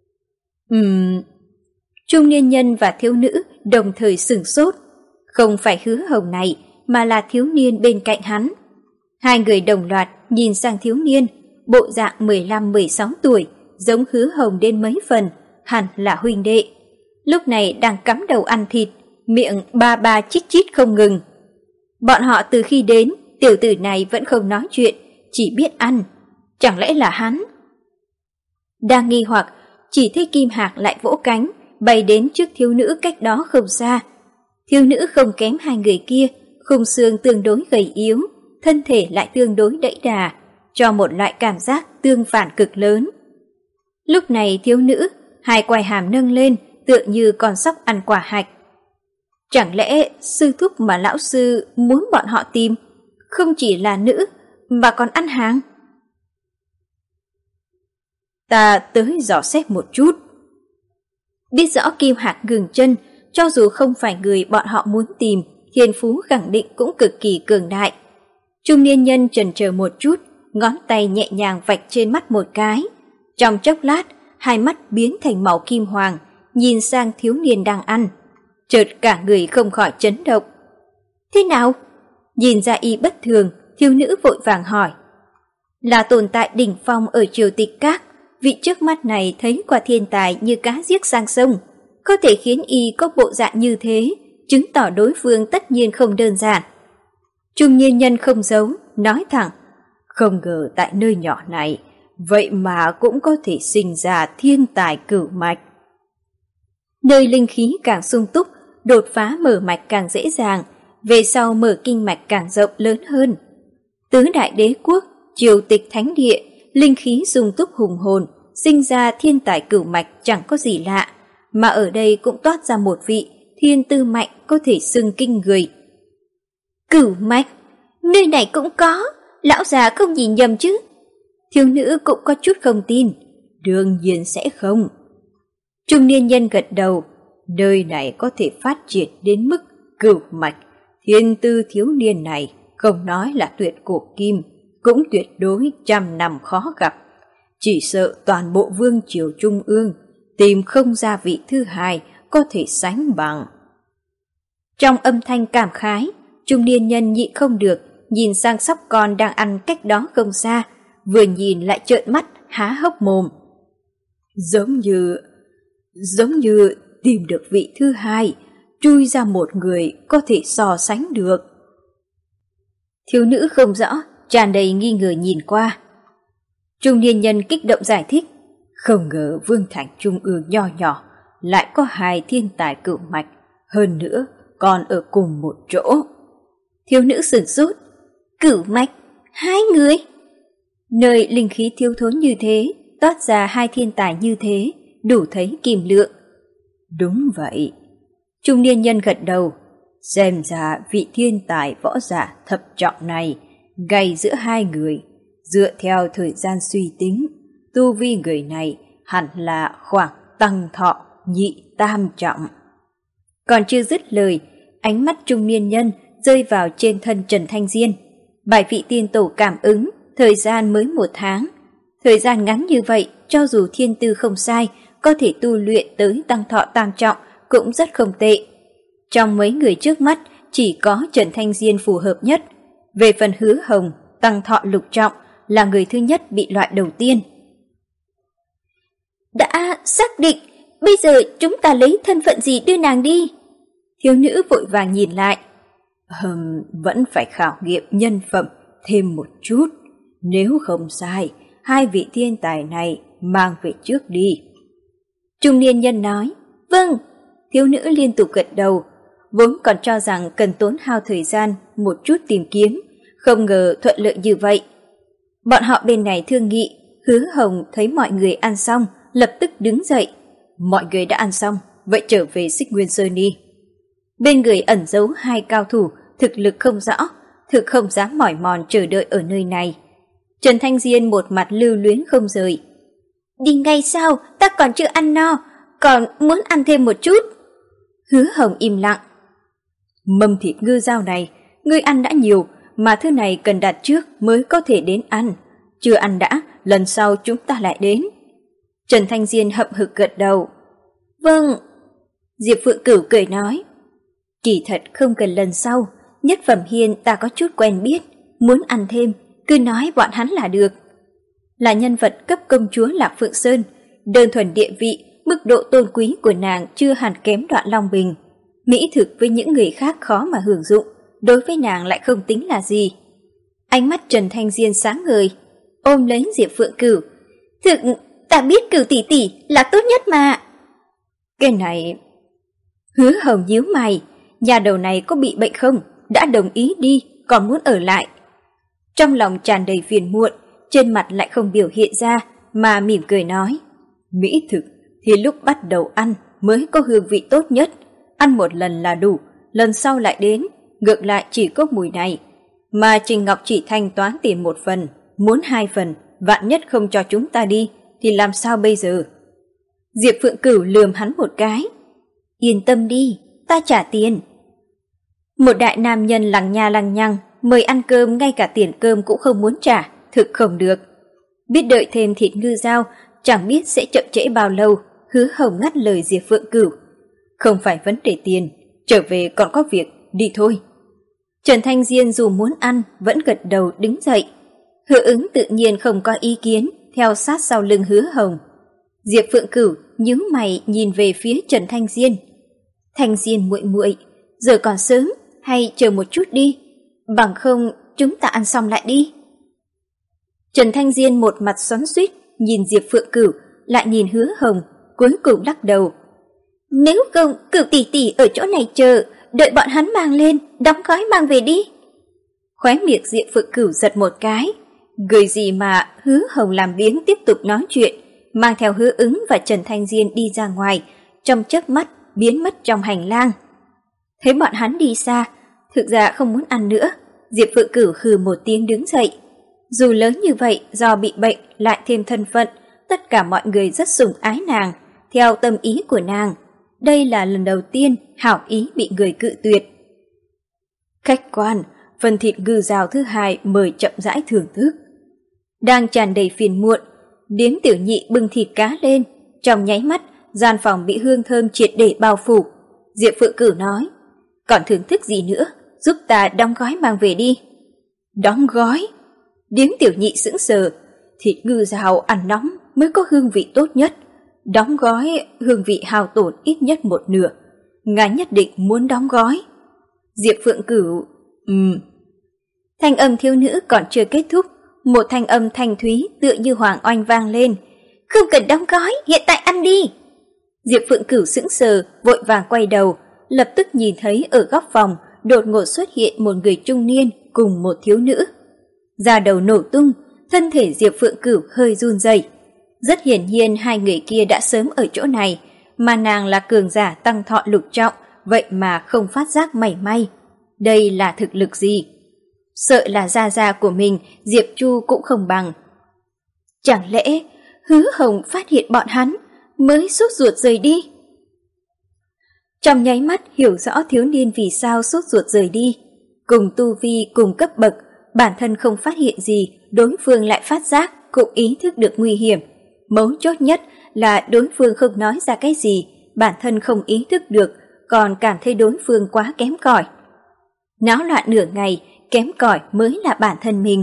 [SPEAKER 1] Ừm... Trung niên nhân và thiếu nữ đồng thời sửng sốt, không phải Hứa Hồng này mà là thiếu niên bên cạnh hắn. Hai người đồng loạt nhìn sang thiếu niên, bộ dạng mười lăm mười sáu tuổi, giống Hứa Hồng đến mấy phần, hẳn là huynh đệ. Lúc này đang cắm đầu ăn thịt, miệng ba ba chít chít không ngừng. Bọn họ từ khi đến, tiểu tử này vẫn không nói chuyện, chỉ biết ăn. Chẳng lẽ là hắn? Đang nghi hoặc, chỉ thấy kim hạc lại vỗ cánh, bay đến trước thiếu nữ cách đó không xa. Thiếu nữ không kém hai người kia, khung xương tương đối gầy yếu, thân thể lại tương đối đẫy đà, cho một loại cảm giác tương phản cực lớn. Lúc này thiếu nữ, hai quai hàm nâng lên, tựa như con sóc ăn quả hạch. Chẳng lẽ sư thúc mà lão sư muốn bọn họ tìm, không chỉ là nữ, mà còn ăn hàng? Ta tới dò xét một chút. Biết rõ Kim Hạc ngừng chân, cho dù không phải người bọn họ muốn tìm, thiên phú khẳng định cũng cực kỳ cường đại. Trung niên nhân chần chờ một chút, ngón tay nhẹ nhàng vạch trên mắt một cái. Trong chốc lát, hai mắt biến thành màu kim hoàng, nhìn sang thiếu niên đang ăn. Chợt cả người không khỏi chấn động. Thế nào? Nhìn ra y bất thường, thiếu nữ vội vàng hỏi. Là tồn tại đỉnh phong ở Triều Tịch Các, vị trước mắt này thấy quả thiên tài như cá giết sang sông, có thể khiến y có bộ dạng như thế, chứng tỏ đối phương tất nhiên không đơn giản. Trung niên nhân không giấu, nói thẳng, không ngờ tại nơi nhỏ này, vậy mà cũng có thể sinh ra thiên tài cửu mạch. Nơi linh khí càng sung túc, đột phá mở mạch càng dễ dàng, về sau mở kinh mạch càng rộng lớn hơn. Tứ đại đế quốc, triều tịch thánh địa, linh khí sung túc hùng hồn, sinh ra thiên tài cửu mạch chẳng có gì lạ, mà ở đây cũng toát ra một vị thiên tư mạnh có thể xưng kinh người. Cửu mạch? Nơi này cũng có, lão già không nhìn nhầm chứ? Thiếu nữ cũng có chút không tin. Đương nhiên sẽ không. Trung niên nhân gật đầu, nơi này có thể phát triển đến mức cửu mạch, thiên tư thiếu niên này không nói là tuyệt cổ kim, cũng tuyệt đối trăm năm khó gặp.
[SPEAKER 2] Chỉ sợ toàn bộ vương triều trung ương tìm không ra vị thứ hai có thể sánh bằng.
[SPEAKER 1] Trong âm thanh cảm khái, trung niên nhân nhịn không được, nhìn sang sóc con đang ăn cách đó không xa, vừa nhìn lại trợn mắt, há hốc mồm.
[SPEAKER 2] Giống như... giống như tìm được vị thứ hai, chui ra một người có thể so sánh được.
[SPEAKER 1] Thiếu nữ không rõ, tràn đầy nghi ngờ nhìn qua. Trung niên nhân kích động giải thích.
[SPEAKER 2] Không ngờ vương thành trung ương nho nhỏ lại có hai thiên tài cửu mạch, hơn nữa còn ở cùng một chỗ.
[SPEAKER 1] Thiếu nữ sửng sốt. Cửu mạch? Hai người? Nơi linh khí thiếu thốn như thế, toát ra hai thiên tài như thế, đủ thấy kìm lượng.
[SPEAKER 2] Đúng vậy.
[SPEAKER 1] Trung niên nhân gật đầu.
[SPEAKER 2] Xem ra vị thiên tài võ giả thập trọng này gay giữa hai người. Dựa theo thời gian suy tính, tu vi người này hẳn là khoảng tăng thọ nhị tam trọng.
[SPEAKER 1] Còn chưa dứt lời, ánh mắt trung niên nhân rơi vào trên thân Trần Thanh Diên. Bài vị tiên tổ cảm ứng, thời gian mới một tháng. Thời gian ngắn như vậy, cho dù thiên tư không sai, có thể tu luyện tới tăng thọ tam trọng cũng rất không tệ. Trong mấy người trước mắt, chỉ có Trần Thanh Diên phù hợp nhất. Về phần Hứa Hồng, tăng thọ lục trọng, là người thứ nhất bị loại đầu tiên. Đã xác định, bây giờ chúng ta lấy thân phận gì đưa nàng đi? Thiếu nữ vội vàng nhìn lại.
[SPEAKER 2] Hừm, vẫn phải khảo nghiệm nhân phẩm thêm một chút. Nếu không sai, hai vị thiên tài này mang về trước đi.
[SPEAKER 1] Trung niên nhân nói. Vâng. Thiếu nữ liên tục gật đầu, vốn còn cho rằng cần tốn hao thời gian một chút tìm kiếm, không ngờ thuận lợi như vậy. Bọn họ bên này thương nghị, Hứa Hồng thấy mọi người ăn xong, lập tức đứng dậy.
[SPEAKER 2] Mọi người đã ăn xong, vậy trở về Xích Nguyên Sơn đi.
[SPEAKER 1] Bên người ẩn giấu hai cao thủ, thực lực không rõ, thực không dám mỏi mòn chờ đợi ở nơi này. Trần Thanh Diên một mặt lưu luyến không rời. Đi ngay sao, ta còn chưa ăn no, còn muốn ăn thêm một chút. Hứa Hồng im lặng.
[SPEAKER 2] Mâm thịt ngư dao này, ngươi ăn đã nhiều, mà thứ này cần đặt trước mới có thể đến ăn. Chưa ăn đã, lần sau chúng ta lại đến.
[SPEAKER 1] Trần Thanh Diên hậm hực gật đầu. Vâng. Diệp Phượng Cửu cười nói. Kỳ thật không cần lần sau, Nhất Phẩm Hiên ta có chút quen biết, muốn ăn thêm, cứ nói bọn hắn là được. Là nhân vật cấp công chúa Lạc Phượng Sơn, đơn thuần địa vị, mức độ tôn quý của nàng chưa hẳn kém Đoạn Long Bình. Mỹ thực với những người khác khó mà hưởng dụng, đối với nàng lại không tính là gì. Ánh mắt Trần Thanh Diên sáng ngời, ôm lấy Diệp Phượng Cửu. Thực, ta biết Cửu tỷ tỷ là tốt nhất mà.
[SPEAKER 2] Cái này...
[SPEAKER 1] Hứa Hồng nhíu mày, nhà đầu này có bị bệnh không? Đã đồng ý đi, còn muốn ở lại. Trong lòng tràn đầy phiền muộn, trên mặt lại không biểu hiện ra, mà mỉm cười nói.
[SPEAKER 2] Mỹ thực thì lúc bắt đầu ăn mới có hương vị tốt nhất. Ăn một lần là đủ, lần sau lại đến, ngược lại chỉ có mùi này. Mà Trình Ngọc chỉ thanh toán tiền một phần, muốn hai phần, vạn nhất không cho chúng ta đi, thì làm sao bây giờ?
[SPEAKER 1] Diệp Phượng Cửu lườm hắn một cái. Yên tâm đi, ta trả tiền. Một đại nam nhân lằng nha lằng nhằng, mời ăn cơm ngay cả tiền cơm cũng không muốn trả, thực không được. Biết đợi thêm thịt ngư dao, chẳng biết sẽ chậm trễ bao lâu. Hứa Hồng ngắt lời Diệp Phượng Cửu.
[SPEAKER 2] Không phải vấn đề tiền, trở về còn có việc, đi thôi.
[SPEAKER 1] Trần Thanh Diên dù muốn ăn, vẫn gật đầu đứng dậy. Hứa Ứng tự nhiên không có ý kiến, theo sát sau lưng Hứa Hồng. Diệp Phượng Cửu nhíu mày nhìn về phía Trần Thanh Diên. Thanh Diên muội muội, giờ còn sớm, hay chờ một chút đi, bằng không chúng ta ăn xong lại đi. Trần Thanh Diên một mặt xoắn xuýt, nhìn Diệp Phượng Cửu, lại nhìn Hứa Hồng, cuối cùng lắc đầu. Nếu không, Cửu tỷ tỷ ở chỗ này chờ, đợi bọn hắn mang lên, đóng gói mang về đi. Khóe miệng Diệp Phượng Cửu giật một cái, gợi gì mà Hứa Hồng làm biếng tiếp tục nói chuyện, mang theo Hứa Ứng và Trần Thanh Diên đi ra ngoài, trong chớp mắt biến mất trong hành lang. Thấy bọn hắn đi xa, thực ra không muốn ăn nữa, Diệp Phượng Cửu hừ một tiếng đứng dậy. Dù lớn như vậy, do bị bệnh lại thêm thân phận, tất cả mọi người rất sủng ái nàng, theo tâm ý của nàng. Đây là lần đầu tiên hảo ý bị người cự tuyệt.
[SPEAKER 2] Khách quan, phần thịt ngư rào thứ hai mời chậm rãi thưởng thức.
[SPEAKER 1] Đang tràn đầy phiền muộn, Điếm tiểu nhị bưng thịt cá lên, trong nháy mắt gian phòng bị hương thơm triệt để bao phủ. Diệp Phượng Cửu nói, còn thưởng thức gì nữa, giúp ta đóng gói mang về đi. Đóng gói? Điếm tiểu nhị sững sờ, thịt ngư rào ăn nóng mới có hương vị tốt nhất. Đóng gói hương vị hao tổn ít nhất một nửa. Ngài nhất định muốn đóng gói. Diệp Phượng Cửu, ừm. Thanh âm thiếu nữ còn chưa kết thúc, một thanh âm thanh thúy tựa như hoàng oanh vang lên. Không cần đóng gói, hiện tại ăn đi. Diệp Phượng Cửu sững sờ, vội vàng quay đầu, lập tức nhìn thấy ở góc phòng đột ngột xuất hiện một người trung niên cùng một thiếu nữ. Da đầu nổ tung, thân thể Diệp Phượng Cửu hơi run rẩy. Rất hiển nhiên hai người kia đã sớm ở chỗ này, mà nàng là cường giả tăng thọ lục trọng, vậy mà không phát giác mảy may. Đây là thực lực gì? Sợ là gia gia của mình, Diệp Chu cũng không bằng. Chẳng lẽ Hứa Hồng phát hiện bọn hắn mới sốt ruột rời đi? Trong nháy mắt hiểu rõ thiếu niên vì sao sốt ruột rời đi. Cùng tu vi cùng cấp bậc, bản thân không phát hiện gì, đối phương lại phát giác, cũng ý thức được nguy hiểm. Mấu chốt nhất là đối phương không nói ra cái gì, bản thân không ý thức được, còn cảm thấy đối phương quá kém cỏi. Náo loạn nửa ngày, kém cỏi mới là bản thân mình.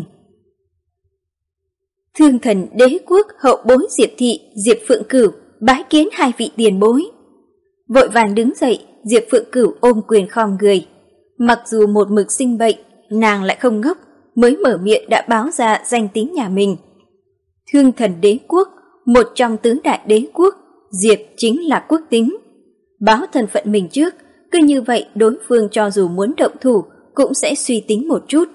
[SPEAKER 1] Thương Thần Đế Quốc hậu bối Diệp Thị, Diệp Phượng Cửu bái kiến hai vị tiền bối. Vội vàng đứng dậy, Diệp Phượng Cửu ôm quyền khom người. Mặc dù một mực sinh bệnh, nàng lại không ngốc, mới mở miệng đã báo ra danh tính nhà mình. Thương Thần Đế Quốc, một trong tứ đại đế quốc, Diệp chính là quốc tính. Báo thân phận mình trước, cứ như vậy đối phương cho dù muốn động thủ cũng sẽ suy tính một chút.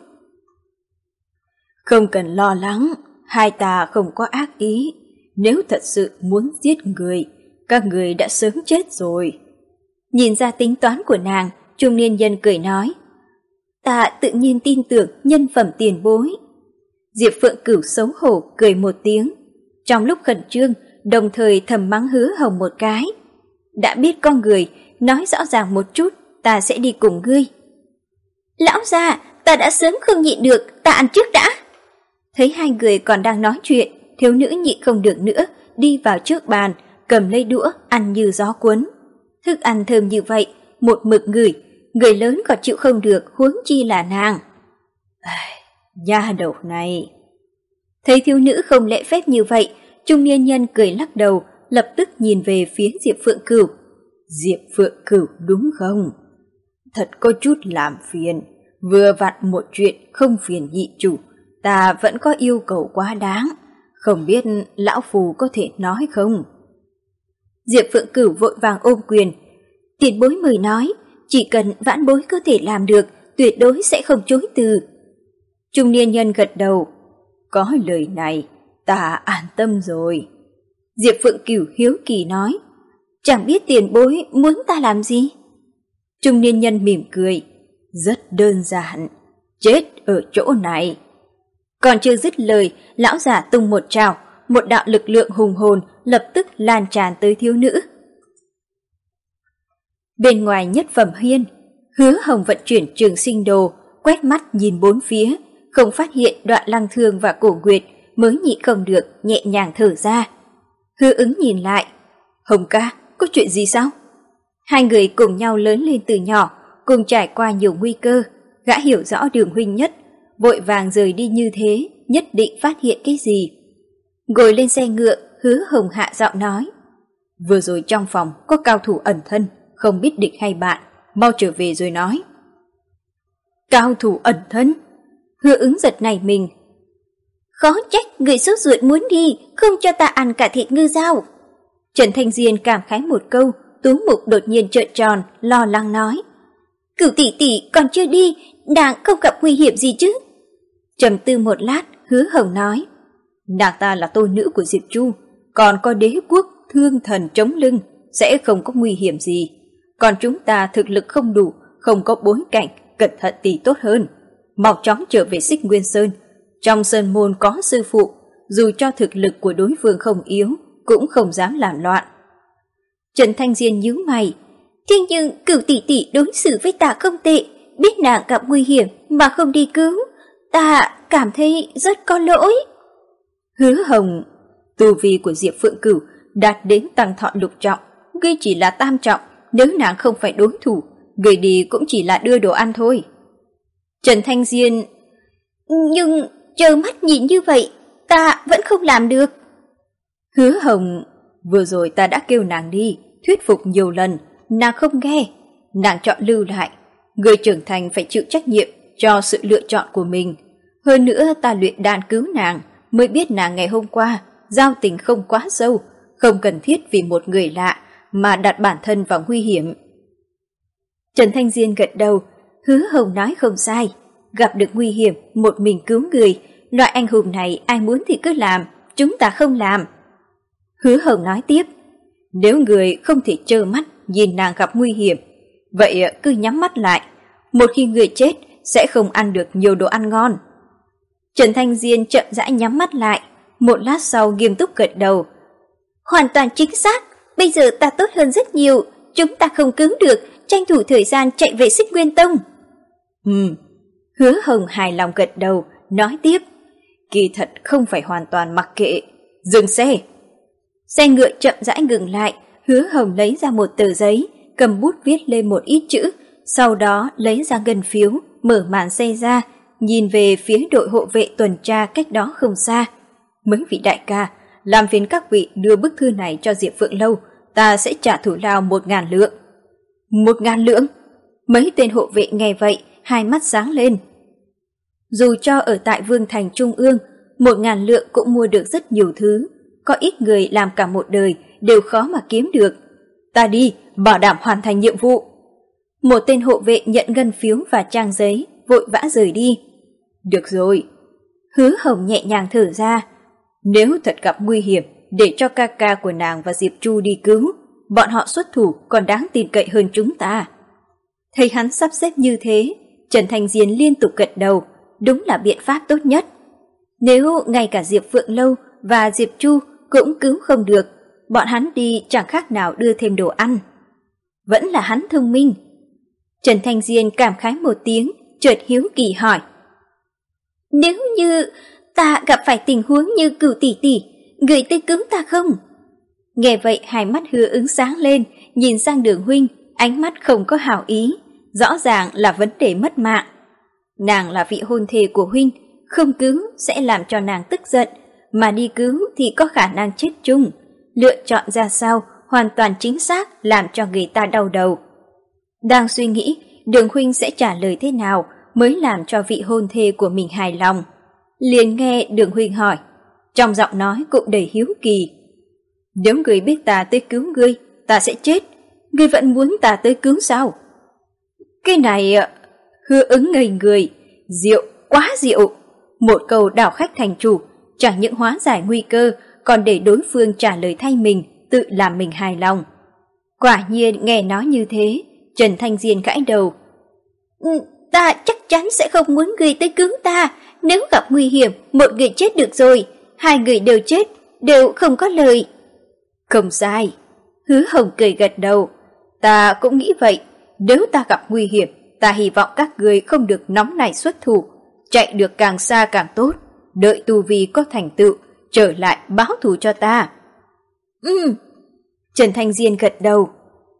[SPEAKER 1] Không cần lo lắng, hai ta không có ác ý. Nếu thật sự muốn giết người, các người đã sớm chết rồi. Nhìn ra tính toán của nàng, trung niên nhân cười nói, ta tự nhiên tin tưởng nhân phẩm tiền bối. Diệp Phượng Cửu xấu hổ cười một tiếng, trong lúc khẩn trương đồng thời thầm mắng Hứa Hồng một cái. Đã biết con người, nói rõ ràng một chút, ta sẽ đi cùng ngươi. Lão gia, ta đã sớm không nhịn được, ta ăn trước đã. Thấy hai người còn đang nói chuyện, thiếu nữ nhịn không được nữa, đi vào trước bàn, cầm lấy đũa, ăn như gió cuốn. Thức ăn thơm như vậy, một mực ngửi, người lớn còn chịu không được, huống chi là nàng. Nha đầu này. Thấy thiếu nữ không lễ phép như vậy, trung niên nhân cười lắc đầu, lập tức nhìn về phía Diệp Phượng Cửu. Diệp Phượng Cửu đúng không? Thật có chút làm phiền, vừa vặn một chuyện không phiền nhị chủ, ta vẫn có yêu cầu quá đáng, không biết lão phù có thể nói không? Diệp Phượng Cửu vội vàng ôm quyền. Tiền bối mời nói, chỉ cần vãn bối có thể làm được, tuyệt đối sẽ không chối từ. Trung niên nhân gật đầu. Có lời này, ta an tâm rồi. Diệp Phượng Cửu hiếu kỳ nói, chẳng biết tiền bối muốn ta làm gì? Trung niên nhân mỉm cười, rất đơn giản, chết ở chỗ này. Còn chưa dứt lời, lão giả tung một trào, một đạo lực lượng hùng hồn lập tức lan tràn tới thiếu nữ. Bên ngoài nhất phẩm hiên, Hứa Hồng vận chuyển trường sinh đồ, quét mắt nhìn bốn phía, không phát hiện Đoạn Lăng Thương và Cổ Nguyệt, mới nhịn không được nhẹ nhàng thở ra. Hứa Ứng nhìn lại, Hồng ca, có chuyện gì sao? Hai người cùng nhau lớn lên từ nhỏ, cùng trải qua nhiều nguy cơ, gã hiểu rõ Đường huynh nhất, vội vàng rời đi như thế, nhất định phát hiện cái gì. Ngồi lên xe ngựa, Hứa Hồng hạ giọng nói, vừa rồi trong phòng có cao thủ ẩn thân, không biết địch hay bạn, mau trở về rồi nói. Cao thủ ẩn thân? Hứa Ứng giật này mình. Khó trách người sốt ruột muốn đi, không cho ta ăn cả thịt ngư dao. Trần Thanh Diên cảm khái một câu, Tú Mục đột nhiên trợn tròn, lo lắng nói, Cửu tỷ tỷ còn chưa đi, nàng không gặp nguy hiểm gì chứ? Trầm tư một lát, Hứa Hồng nói, nàng ta là tôi nữ của Diệp Chu, còn có đế quốc Thương Thần chống lưng, sẽ không có nguy hiểm gì. Còn chúng ta thực lực không đủ, không có bối cảnh, cẩn thận thì tốt hơn. Mau chóng trở về Xích Nguyên Sơn. Trong sơn môn có sư phụ, dù cho thực lực của đối phương không yếu, cũng không dám làm loạn. Trần Thanh Diên nhíu mày, thế nhưng Cửu tỷ tỷ đối xử với ta không tệ, biết nàng gặp nguy hiểm mà không đi cứu, ta cảm thấy rất có lỗi. Hứa Hồng,
[SPEAKER 2] Tu vi của Diệp Phượng Cửu đạt đến tăng thọ lục trọng, ngươi chỉ là tam trọng, nếu nàng không phải đối thủ, người đi cũng chỉ là đưa đồ ăn thôi. Trần Thanh Diên: Nhưng trơ mắt nhìn như vậy, ta vẫn không làm được. Hứa Hồng: Vừa rồi ta đã kêu nàng đi, thuyết phục nhiều lần, nàng không nghe. Nàng chọn lưu lại, người trưởng thành phải chịu trách nhiệm cho sự lựa chọn của mình. Hơn nữa ta luyện đan cứu nàng, mới biết nàng ngày hôm qua giao tình không quá sâu, không cần thiết vì một người lạ mà đặt bản thân vào nguy hiểm. Trần Thanh Diên gật đầu, Hứa Hồng nói không sai, gặp được nguy hiểm một mình cứu người, loại anh hùng này ai muốn thì cứ làm, chúng ta không làm. Hứa Hồng nói tiếp, nếu người không thể trơ mắt nhìn nàng gặp nguy hiểm, vậy cứ nhắm mắt lại, một khi người chết sẽ không ăn được nhiều đồ ăn ngon. Trần Thanh Diên chậm rãi nhắm mắt lại, một lát sau nghiêm túc gật đầu. Hoàn toàn chính xác, bây giờ ta tốt hơn rất nhiều, chúng ta không cứu được, tranh thủ thời gian chạy về Xích Nguyên Tông. Ừ, Hứa Hồng hài lòng gật đầu, nói tiếp, kỳ thật không phải hoàn toàn mặc kệ. Dừng xe. Xe ngựa chậm rãi ngừng lại, Hứa Hồng lấy ra một tờ giấy, cầm bút viết lên một ít chữ, sau đó lấy ra ngân phiếu, mở màn xe ra, nhìn về phía đội hộ vệ tuần tra cách đó không xa. Mấy vị đại ca, làm phiền các vị đưa bức thư này cho Diệp Phượng Lâu, ta sẽ trả thù lao một ngàn lượng. Một ngàn lượng? Mấy tên hộ vệ nghe vậy, hai mắt sáng lên. Dù cho ở tại Vương Thành Trung ương, một ngàn lượng cũng mua được rất nhiều thứ, có ít người làm cả một đời đều khó mà kiếm được. Ta đi, bảo đảm hoàn thành nhiệm vụ. Một tên hộ vệ nhận ngân phiếu và trang giấy, vội vã rời đi. Được rồi. Hứa Hồng nhẹ nhàng thở ra. Nếu thật gặp nguy hiểm, để cho ca ca của nàng và Diệp Chu đi cứu, bọn họ xuất thủ còn đáng tin cậy hơn chúng ta. Thấy hắn sắp xếp như thế, Trần Thanh Diên liên tục gật đầu, đúng là biện pháp tốt nhất. Nếu ngay cả Diệp Phượng Lâu và Diệp Chu cũng cứu không được, bọn hắn đi chẳng khác nào đưa thêm đồ ăn. Vẫn là hắn thông minh. Trần Thanh Diên cảm khái một tiếng, chợt hiếu kỳ hỏi. Nếu như ta gặp phải tình huống như Cửu tỷ tỷ, người tới cứu ta không? Nghe vậy hai mắt Hứa Ứng sáng lên, nhìn sang Đường huynh, ánh mắt không có hảo ý, rõ ràng là vấn đề mất mạng. Nàng là vị hôn thê của huynh, không cứu sẽ làm cho nàng tức giận, mà đi cứu thì có khả năng chết chung. Lựa chọn ra sao hoàn toàn chính xác làm cho người ta đau đầu. Đang suy nghĩ Đường huynh sẽ trả lời thế nào mới làm cho vị hôn thê của mình hài lòng. Liền nghe Đường huynh hỏi, trong giọng nói cũng đầy hiếu kỳ. Nếu người biết ta tới cứu ngươi, ta sẽ chết, ngươi vẫn muốn ta tới cứu sao? Cái này... Hứa Ứng ngây người, rượu, quá rượu. Một câu đảo khách thành chủ, chẳng những hóa giải nguy cơ, còn để đối phương trả lời thay mình, tự làm mình hài lòng. Quả nhiên nghe nói như thế, Trần Thanh Diên gãi đầu. Ừ, ta chắc chắn sẽ không muốn người tới cứu ta, nếu gặp nguy hiểm, một người chết được rồi, hai người đều chết, đều không có lời. Không sai. Hứa Hồng cười gật đầu. Ta cũng nghĩ vậy, nếu ta gặp nguy hiểm, ta hy vọng các người không được nóng nảy xuất thủ, chạy được càng xa càng tốt, đợi tu vi có thành tựu, trở lại báo thù cho ta. Ừ. Trần Thanh Diên gật đầu.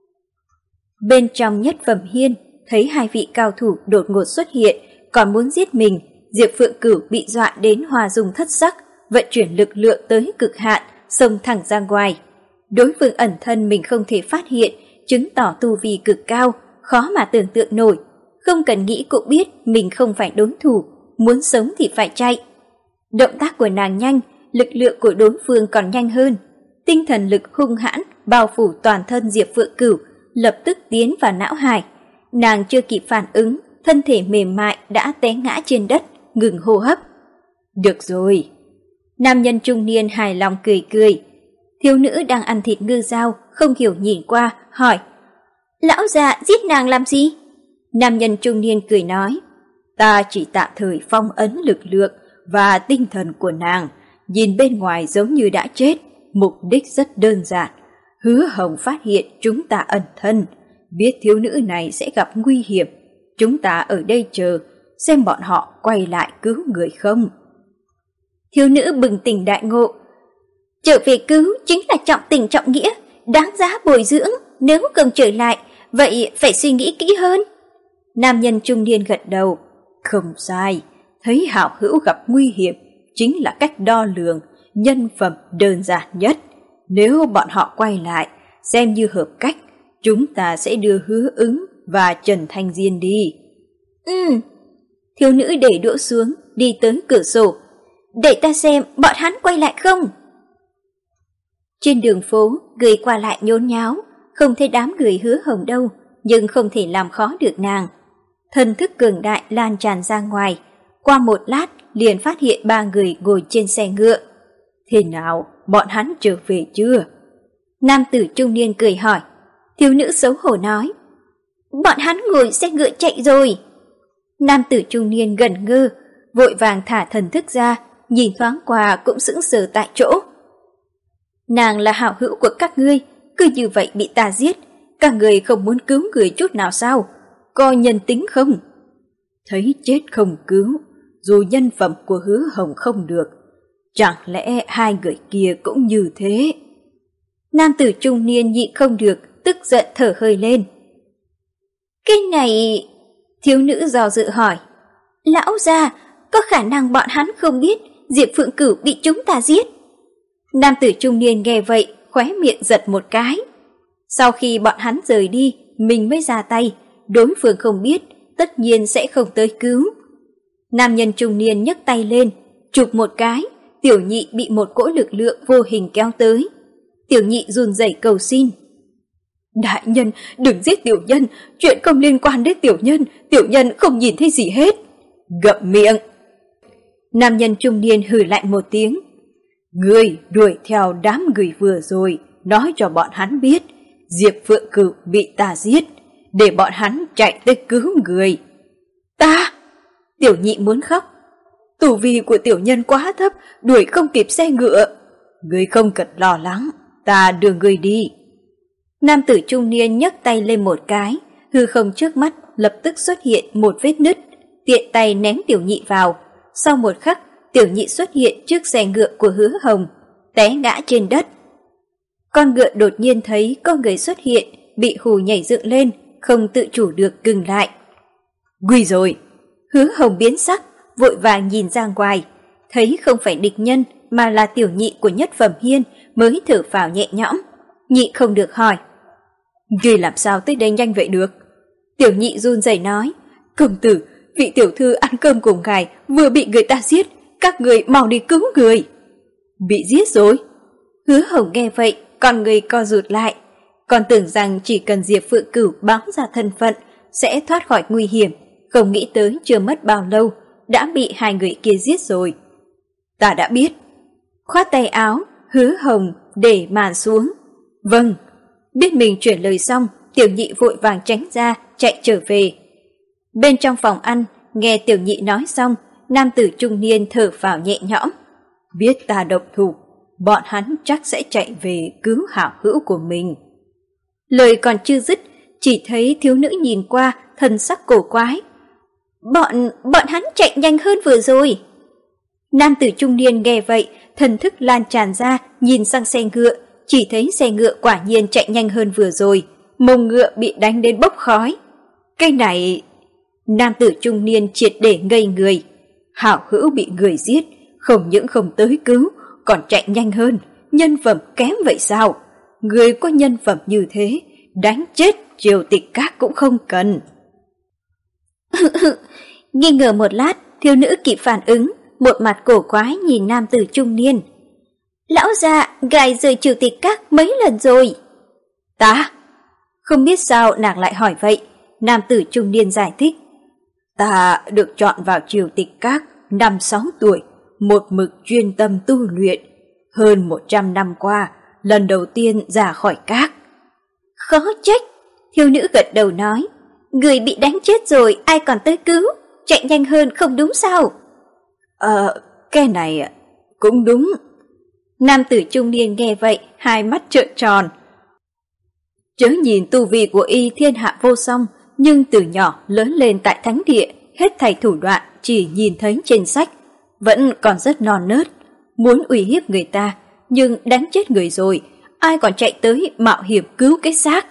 [SPEAKER 2] Bên trong Nhất Phẩm Hiên, thấy hai vị cao thủ đột ngột xuất hiện, còn muốn giết mình, Diệp Phượng Cửu bị dọa đến hoa dung thất sắc, vận chuyển lực lượng tới cực hạn, xông thẳng ra ngoài. Đối phương ẩn thân mình không thể phát hiện, chứng tỏ tu vi cực cao, khó mà tưởng tượng nổi. Không cần nghĩ cũng biết mình không phải đối thủ, muốn sống thì phải chạy. Động tác của nàng nhanh, lực lượng của đối phương còn nhanh hơn. Tinh thần lực hung hãn bao phủ toàn thân Diệp Phượng Cửu, lập tức tiến vào não hải. Nàng chưa kịp phản ứng, thân thể mềm mại đã té ngã trên đất, ngừng hô hấp. Được rồi. Nam nhân trung niên hài lòng cười cười. Thiếu nữ đang ăn thịt ngư dao, không hiểu nhìn qua, hỏi. Lão già giết nàng làm gì? Nam nhân trung niên cười nói. Ta chỉ tạm thời phong ấn lực lượng và tinh thần của nàng, nhìn bên ngoài giống như đã chết, mục đích rất đơn giản. Hứa Hồng phát hiện chúng ta ẩn thân, biết thiếu nữ này sẽ gặp nguy hiểm. Chúng ta ở đây chờ, xem bọn họ quay lại cứu người không. Thiếu nữ bừng tỉnh đại ngộ.
[SPEAKER 1] Trở về cứu chính là trọng tình trọng nghĩa, đáng giá bồi dưỡng, nếu không trở lại, vậy phải suy nghĩ kỹ hơn.
[SPEAKER 2] Nam nhân trung niên gật đầu. Không sai, thấy hảo hữu gặp nguy hiểm chính là cách đo lường nhân phẩm đơn giản nhất. Nếu bọn họ quay lại, xem như hợp cách, chúng ta sẽ đưa Hứa Ứng và Trần Thanh Diên đi.
[SPEAKER 1] Ừ. Thiếu nữ để đũa xuống, đi tới cửa sổ. Để ta xem bọn hắn quay lại không. Trên đường phố, người qua lại nhốn nháo, không thấy đám người Hứa Hồng đâu, nhưng không thể làm khó được nàng. Thần thức cường đại lan tràn ra ngoài, qua một lát liền phát hiện ba người ngồi trên xe ngựa.
[SPEAKER 2] Thế nào, bọn hắn trở về chưa?
[SPEAKER 1] Nam tử trung niên cười hỏi. Thiếu nữ xấu hổ nói, bọn hắn ngồi xe ngựa chạy rồi. Nam tử trung niên gần ngơ, vội vàng thả thần thức ra, nhìn thoáng qua cũng sững sờ tại chỗ. Nàng là hảo hữu của các ngươi, cứ như vậy bị ta giết, các người không muốn cứu người chút nào sao? Coi nhân tính không?
[SPEAKER 2] Thấy chết không cứu, dù nhân phẩm của Hứa Hồng không được, chẳng lẽ hai người kia cũng như thế?
[SPEAKER 1] Nam tử trung niên nhịn không được, tức giận thở hơi lên. Cái này... Thiếu nữ do dự hỏi. Lão gia, có khả năng bọn hắn không biết Diệp Phượng Cửu bị chúng ta giết. Nam tử trung niên nghe vậy, khóe miệng giật một cái. Sau khi bọn hắn rời đi, mình mới ra tay, đối phương không biết, tất nhiên sẽ không tới cứu. Nam nhân trung niên nhấc tay lên, chụp một cái, tiểu nhị bị một cỗ lực lượng vô hình kéo tới. Tiểu nhị run rẩy cầu xin.
[SPEAKER 2] Đại nhân, đừng giết tiểu nhân, chuyện không liên quan đến tiểu nhân, tiểu nhân không nhìn thấy gì hết. Ngậm miệng.
[SPEAKER 1] Nam nhân trung niên hừ lạnh một tiếng.
[SPEAKER 2] Ngươi đuổi theo đám người vừa rồi, nói cho bọn hắn biết Diệp Phượng Cửu bị ta giết, để bọn hắn chạy tới cứu người.
[SPEAKER 1] Ta?
[SPEAKER 2] Tiểu nhị muốn khóc. Tu vi của tiểu nhân quá thấp, đuổi không kịp xe ngựa. Ngươi không cần lo lắng, ta đưa ngươi đi.
[SPEAKER 1] Nam tử trung niên nhấc tay lên một cái, hư không trước mắt lập tức xuất hiện một vết nứt, tiện tay ném tiểu nhị vào. Sau một khắc, tiểu nhị xuất hiện trước xe ngựa của Hứa Hồng, té ngã trên đất. Con ngựa đột nhiên thấy có người xuất hiện, bị hù nhảy dựng lên, không tự chủ được ngừng lại.
[SPEAKER 2] Nguy rồi!
[SPEAKER 1] Hứa Hồng biến sắc, vội vàng nhìn ra ngoài, thấy không phải địch nhân mà là tiểu nhị của Nhất Phẩm Hiên, mới thở phào nhẹ nhõm. Nhị không được hỏi.
[SPEAKER 2] Ngươi làm sao tới đây nhanh vậy được?
[SPEAKER 1] Tiểu nhị run rẩy nói.
[SPEAKER 2] Công tử, vị tiểu thư ăn cơm cùng ngài vừa bị người ta giết, các người mau đi cứu người. Bị giết rồi?
[SPEAKER 1] Hứa Hồng nghe vậy, con người co rụt lại. Còn tưởng rằng chỉ cần Diệp Phượng Cửu báo ra thân phận sẽ thoát khỏi nguy hiểm, không nghĩ tới chưa mất bao lâu đã bị hai người kia giết rồi.
[SPEAKER 2] Ta đã biết.
[SPEAKER 1] Khoát tay áo, Hứa Hồng để màn xuống. Vâng. Biết mình chuyển lời xong, tiểu nhị vội vàng tránh ra, chạy trở về. Bên trong phòng ăn, nghe tiểu nhị nói xong, nam tử trung niên thở phào nhẹ nhõm.
[SPEAKER 2] Biết ta độc thủ, bọn hắn chắc sẽ chạy về cứu hảo hữu của mình.
[SPEAKER 1] Lời còn chưa dứt, chỉ thấy thiếu nữ nhìn qua, thần sắc cổ quái. Bọn, bọn hắn chạy nhanh hơn vừa rồi. Nam tử trung niên nghe vậy, thần thức lan tràn ra, nhìn sang xe ngựa, chỉ thấy xe ngựa quả nhiên chạy nhanh hơn vừa rồi, mông ngựa bị đánh đến bốc khói. Cái này... Nam tử trung niên triệt để ngây người.
[SPEAKER 2] Hảo hữu bị người giết, không những không tới cứu, còn chạy nhanh hơn, nhân phẩm kém vậy sao? Người có nhân phẩm như thế, đánh chết Triều Tịch Các cũng không cần.
[SPEAKER 1] Nghi ngờ một lát, thiếu nữ kịp phản ứng, một mặt cổ quái nhìn nam tử trung niên. Lão già, ngài rời Triều Tịch Các mấy lần rồi?
[SPEAKER 2] Ta?
[SPEAKER 1] Không biết sao nàng lại hỏi vậy, nam tử trung niên giải thích.
[SPEAKER 2] Ta được chọn vào Triều Tịch Các năm sáu tuổi, một mực chuyên tâm tu luyện. Hơn một trăm năm qua, lần đầu tiên ra khỏi các.
[SPEAKER 1] Khó trách, thiếu nữ gật đầu nói. Người bị đánh chết rồi, ai còn tới cứu? Chạy nhanh hơn không đúng sao?
[SPEAKER 2] Ờ, cái này cũng đúng.
[SPEAKER 1] Nam tử trung niên nghe vậy, hai mắt trợn tròn.
[SPEAKER 2] Chớ nhìn tu vi của y thiên hạ vô song, nhưng từ nhỏ lớn lên tại thánh địa, hết thảy thủ đoạn chỉ nhìn thấy trên sách, vẫn còn rất non nớt. Muốn uy hiếp người ta, nhưng đánh chết người rồi, ai còn chạy tới mạo hiểm cứu cái xác?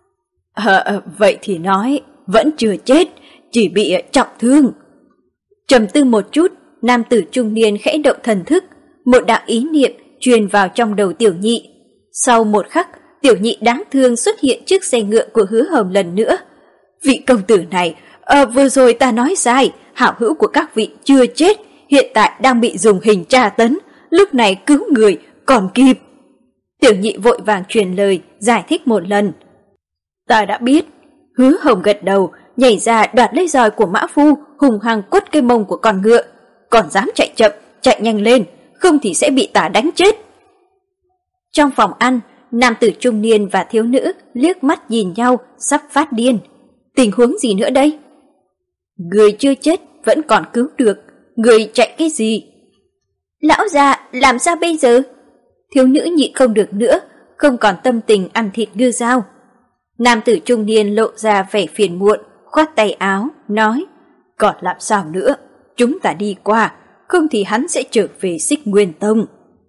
[SPEAKER 2] Ờ, vậy thì nói, vẫn chưa chết, chỉ bị trọng thương. Trầm tư một chút, nam tử trung niên khẽ động thần thức, một đạo ý niệm truyền vào trong đầu Tiểu Nhị. Sau một khắc, Tiểu Nhị đáng thương xuất hiện trước xe ngựa của Hứa Hồng lần nữa. Vị công tử này, à, vừa rồi ta nói sai, hảo hữu của các vị chưa chết, hiện tại đang bị dùng hình tra tấn, lúc này cứu người còn kịp. Tiểu Nhị vội vàng truyền lời, giải thích một lần. Ta đã biết. Hứa Hồng gật đầu, nhảy ra đoạt lấy roi của mã phu, hùng hăng quất cái mông của con ngựa. Còn dám chạy chậm, chạy nhanh lên, không thì sẽ bị ta đánh chết. Trong phòng ăn, nam tử trung niên và thiếu nữ liếc mắt nhìn nhau, sắp phát điên. Tình huống gì nữa đây? Người chưa chết vẫn còn cứu được, người chạy cái gì? Lão già, làm sao bây giờ? Thiếu nữ nhịn không được nữa, không còn tâm tình ăn thịt ngư dao. Nam tử trung niên lộ ra vẻ phiền muộn, khoát tay áo, nói: còn làm sao nữa, chúng ta đi qua, không thì hắn sẽ trở về Xích Nguyên Tông.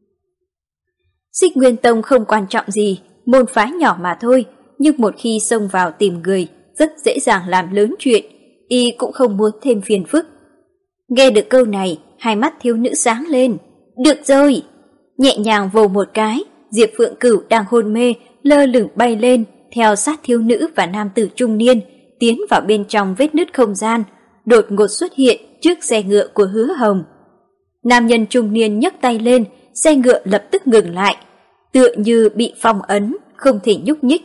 [SPEAKER 2] Xích Nguyên Tông không quan trọng gì, môn phái nhỏ mà thôi, nhưng một khi xông vào tìm người, rất dễ dàng làm lớn chuyện, y cũng không muốn thêm phiền phức. Nghe được câu này, hai mắt thiếu nữ sáng lên. Được rồi! Nhẹ nhàng vồ một cái, Diệp Phượng Cửu đang hôn mê, lơ lửng bay lên, theo sát thiếu nữ và nam tử trung niên, tiến vào bên trong vết nứt không gian, đột ngột xuất hiện trước xe ngựa của Hứa Hồng. Nam nhân trung niên nhấc tay lên, xe ngựa lập tức ngừng lại, tựa như bị phong ấn, không thể nhúc nhích.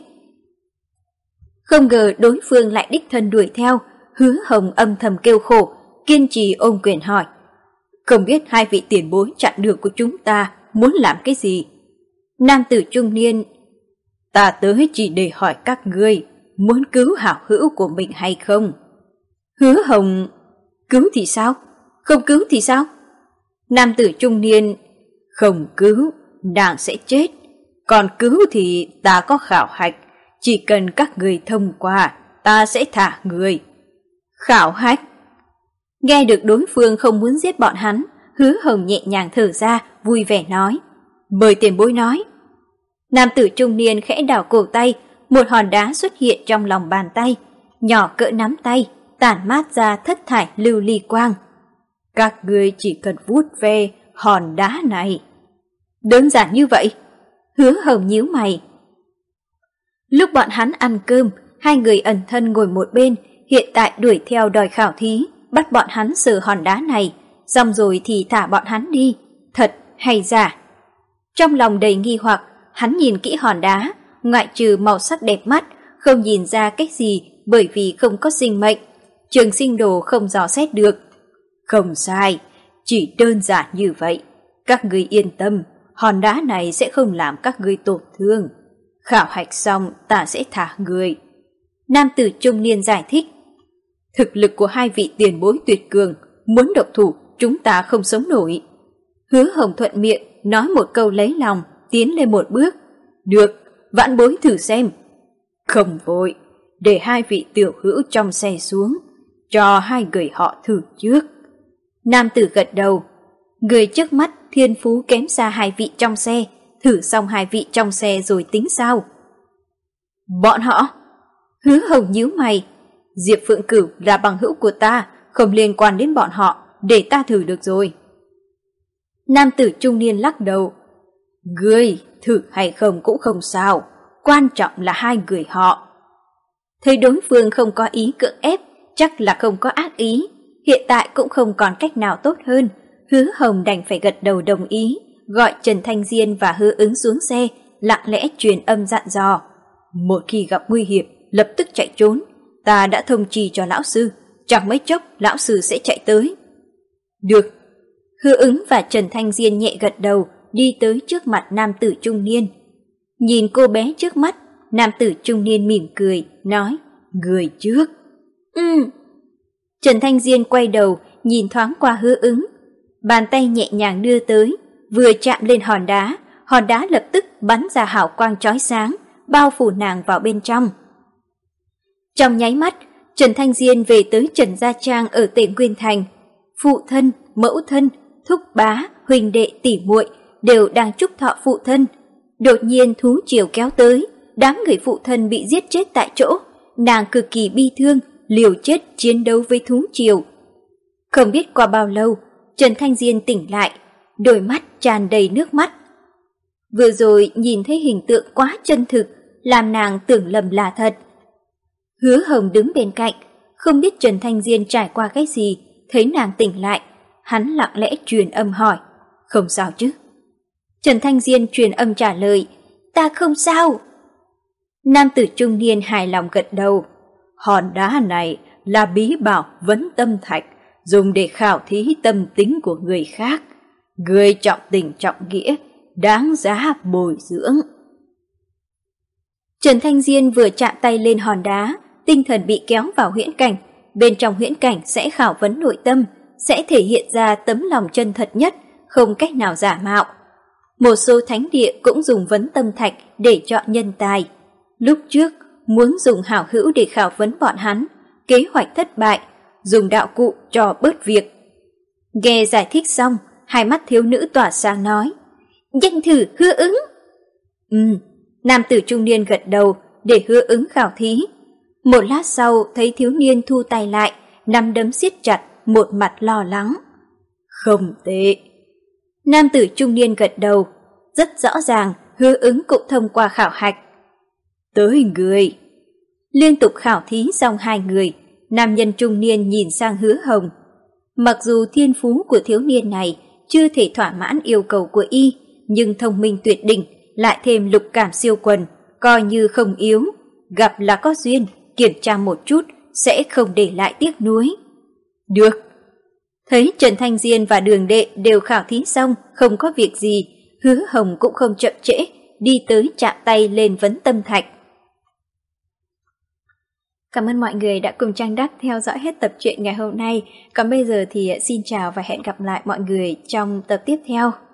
[SPEAKER 2] Không ngờ đối phương lại đích thân đuổi theo, Hứa Hồng âm thầm kêu khổ, kiên trì ôm quyền hỏi: không biết hai vị tiền bối chặn đường của chúng ta muốn làm cái gì? Nam tử trung niên: ta tới chỉ để hỏi các ngươi muốn cứu hảo hữu của mình hay không. Hứa Hồng: cứu thì sao? Không cứu thì sao? Nam tử trung niên: không cứu, nàng sẽ chết. Còn cứu thì ta có khảo hạch, chỉ cần các người thông qua, ta sẽ thả người. Khảo hạch? Nghe được đối phương không muốn giết bọn hắn, Hứa Hồng nhẹ nhàng thở ra, vui vẻ nói: mời tiền bối nói. Nam tử trung niên khẽ đảo cổ tay, một hòn đá xuất hiện trong lòng bàn tay, nhỏ cỡ nắm tay, tản mát ra thất thải lưu ly quang. Các ngươi chỉ cần vuốt ve hòn đá này. Đơn giản như vậy? Hứa Hồng nhíu mày. Lúc bọn hắn ăn cơm, hai người ẩn thân ngồi một bên, hiện tại đuổi theo đòi khảo thí, bắt bọn hắn sờ hòn đá này, xong rồi thì thả bọn hắn đi, thật hay giả? Trong lòng đầy nghi hoặc, hắn nhìn kỹ hòn đá, ngoại trừ màu sắc đẹp mắt, không nhìn ra cách gì bởi vì không có sinh mệnh. Trường sinh đồ không dò xét được. Không sai, chỉ đơn giản như vậy. Các ngươi yên tâm, hòn đá này sẽ không làm các ngươi tổn thương. Khảo hạch xong ta sẽ thả người. Nam tử trung niên giải thích. Thực lực của hai vị tiền bối tuyệt cường, muốn độc thủ chúng ta không sống nổi. Hứa Hồng thuận miệng nói một câu lấy lòng, tiến lên một bước. Được, vãn bối thử xem. Không vội, để hai vị tiểu hữu trong xe xuống, cho hai người họ thử trước. Nam tử gật đầu. Người trước mắt thiên phú kém xa hai vị trong xe, thử xong hai vị trong xe rồi tính sao? Bọn họ? Hứa Hồng nhíu mày. Diệp Phượng Cửu là bằng hữu của ta, không liên quan đến bọn họ, để ta thử được rồi. Nam tử trung niên lắc đầu. Ngươi thử hay không cũng không sao, quan trọng là hai người họ. Thấy đối phương không có ý cưỡng ép, chắc là không có ác ý, hiện tại cũng không còn cách nào tốt hơn. Hứa Hồng đành phải gật đầu đồng ý, gọi Trần Thanh Diên và Hứa Ứng xuống xe, lặng lẽ truyền âm dặn dò. Một khi gặp nguy hiểm, lập tức chạy trốn. Ta đã thông trì cho lão sư, chẳng mấy chốc lão sư sẽ chạy tới. Được. Hứa Ứng và Trần Thanh Diên nhẹ gật đầu, đi tới trước mặt nam tử trung niên. Nhìn cô bé trước mắt, nam tử trung niên mỉm cười, nói, người trước. Ừ. Trần Thanh Diên quay đầu, nhìn thoáng qua Hứa Ứng. Bàn tay nhẹ nhàng đưa tới, vừa chạm lên hòn đá, hòn đá lập tức bắn ra hào quang chói sáng, bao phủ nàng vào bên trong. Trong nháy mắt, Trần Thanh Diên về tới Trần Gia Trang ở Tề Nguyên Thành. Phụ thân, mẫu thân, thúc bá, huynh đệ tỷ muội
[SPEAKER 1] đều đang chúc thọ phụ thân. Đột nhiên thú triều kéo tới, đám người phụ thân bị giết chết tại chỗ, nàng cực kỳ bi thương, liều chết chiến đấu với thú triều. Không biết qua bao lâu, Trần Thanh Diên tỉnh lại, đôi mắt tràn đầy nước mắt. Vừa rồi nhìn thấy hình tượng quá chân thực, làm nàng tưởng lầm là thật. Hứa Hồng đứng bên cạnh, không biết Trần Thanh Diên trải qua cái gì, thấy nàng tỉnh lại, hắn lặng lẽ truyền âm hỏi, không sao chứ? Trần Thanh Diên truyền âm trả lời, ta không sao. Nam tử trung niên hài lòng gật đầu, hòn đá này là bí bảo vấn tâm thạch, dùng để khảo thí tâm tính của người khác. Người trọng tình trọng nghĩa, đáng giá bồi dưỡng. Trần Thanh Diên vừa chạm tay lên hòn đá, tinh thần bị kéo vào huyễn cảnh. Bên trong huyễn cảnh sẽ khảo vấn nội tâm, sẽ thể hiện ra tấm lòng chân thật nhất, không cách nào giả mạo. Một số thánh địa cũng dùng vấn tâm thạch để chọn nhân tài. Lúc trước, muốn dùng hảo hữu để khảo vấn bọn hắn, kế hoạch thất bại, dùng đạo cụ cho bớt việc. Nghe giải thích xong, hai mắt thiếu nữ tỏa sáng nói, danh thử hứa ứng. Ừ, nam tử trung niên gật đầu để hứa ứng khảo thí. Một lát sau thấy thiếu niên thu tay lại, nắm đấm siết chặt, một mặt lo lắng. Không tệ. Nam tử trung niên gật đầu, rất rõ ràng hứa ứng cũng thông qua khảo hạch. Tới người. Liên tục khảo thí xong hai người, nam nhân trung niên nhìn sang Hứa Hồng. Mặc dù thiên phú của thiếu niên này chưa thể thỏa mãn yêu cầu của y, nhưng thông minh tuyệt đỉnh, lại thêm lục cảm siêu quần, coi như không yếu. Gặp là có duyên, kiểm tra một chút sẽ không để lại tiếc nuối. Được. Thấy Trần Thanh Diên và Đường Đệ đều khảo thí xong, không có việc gì, Hứa Hồng cũng không chậm trễ, đi tới chạm tay lên vấn tâm thạch. Cảm ơn mọi người đã cùng Trang Đắc theo dõi hết tập truyện ngày hôm nay. Còn bây giờ thì xin chào và hẹn gặp lại mọi người trong tập tiếp theo.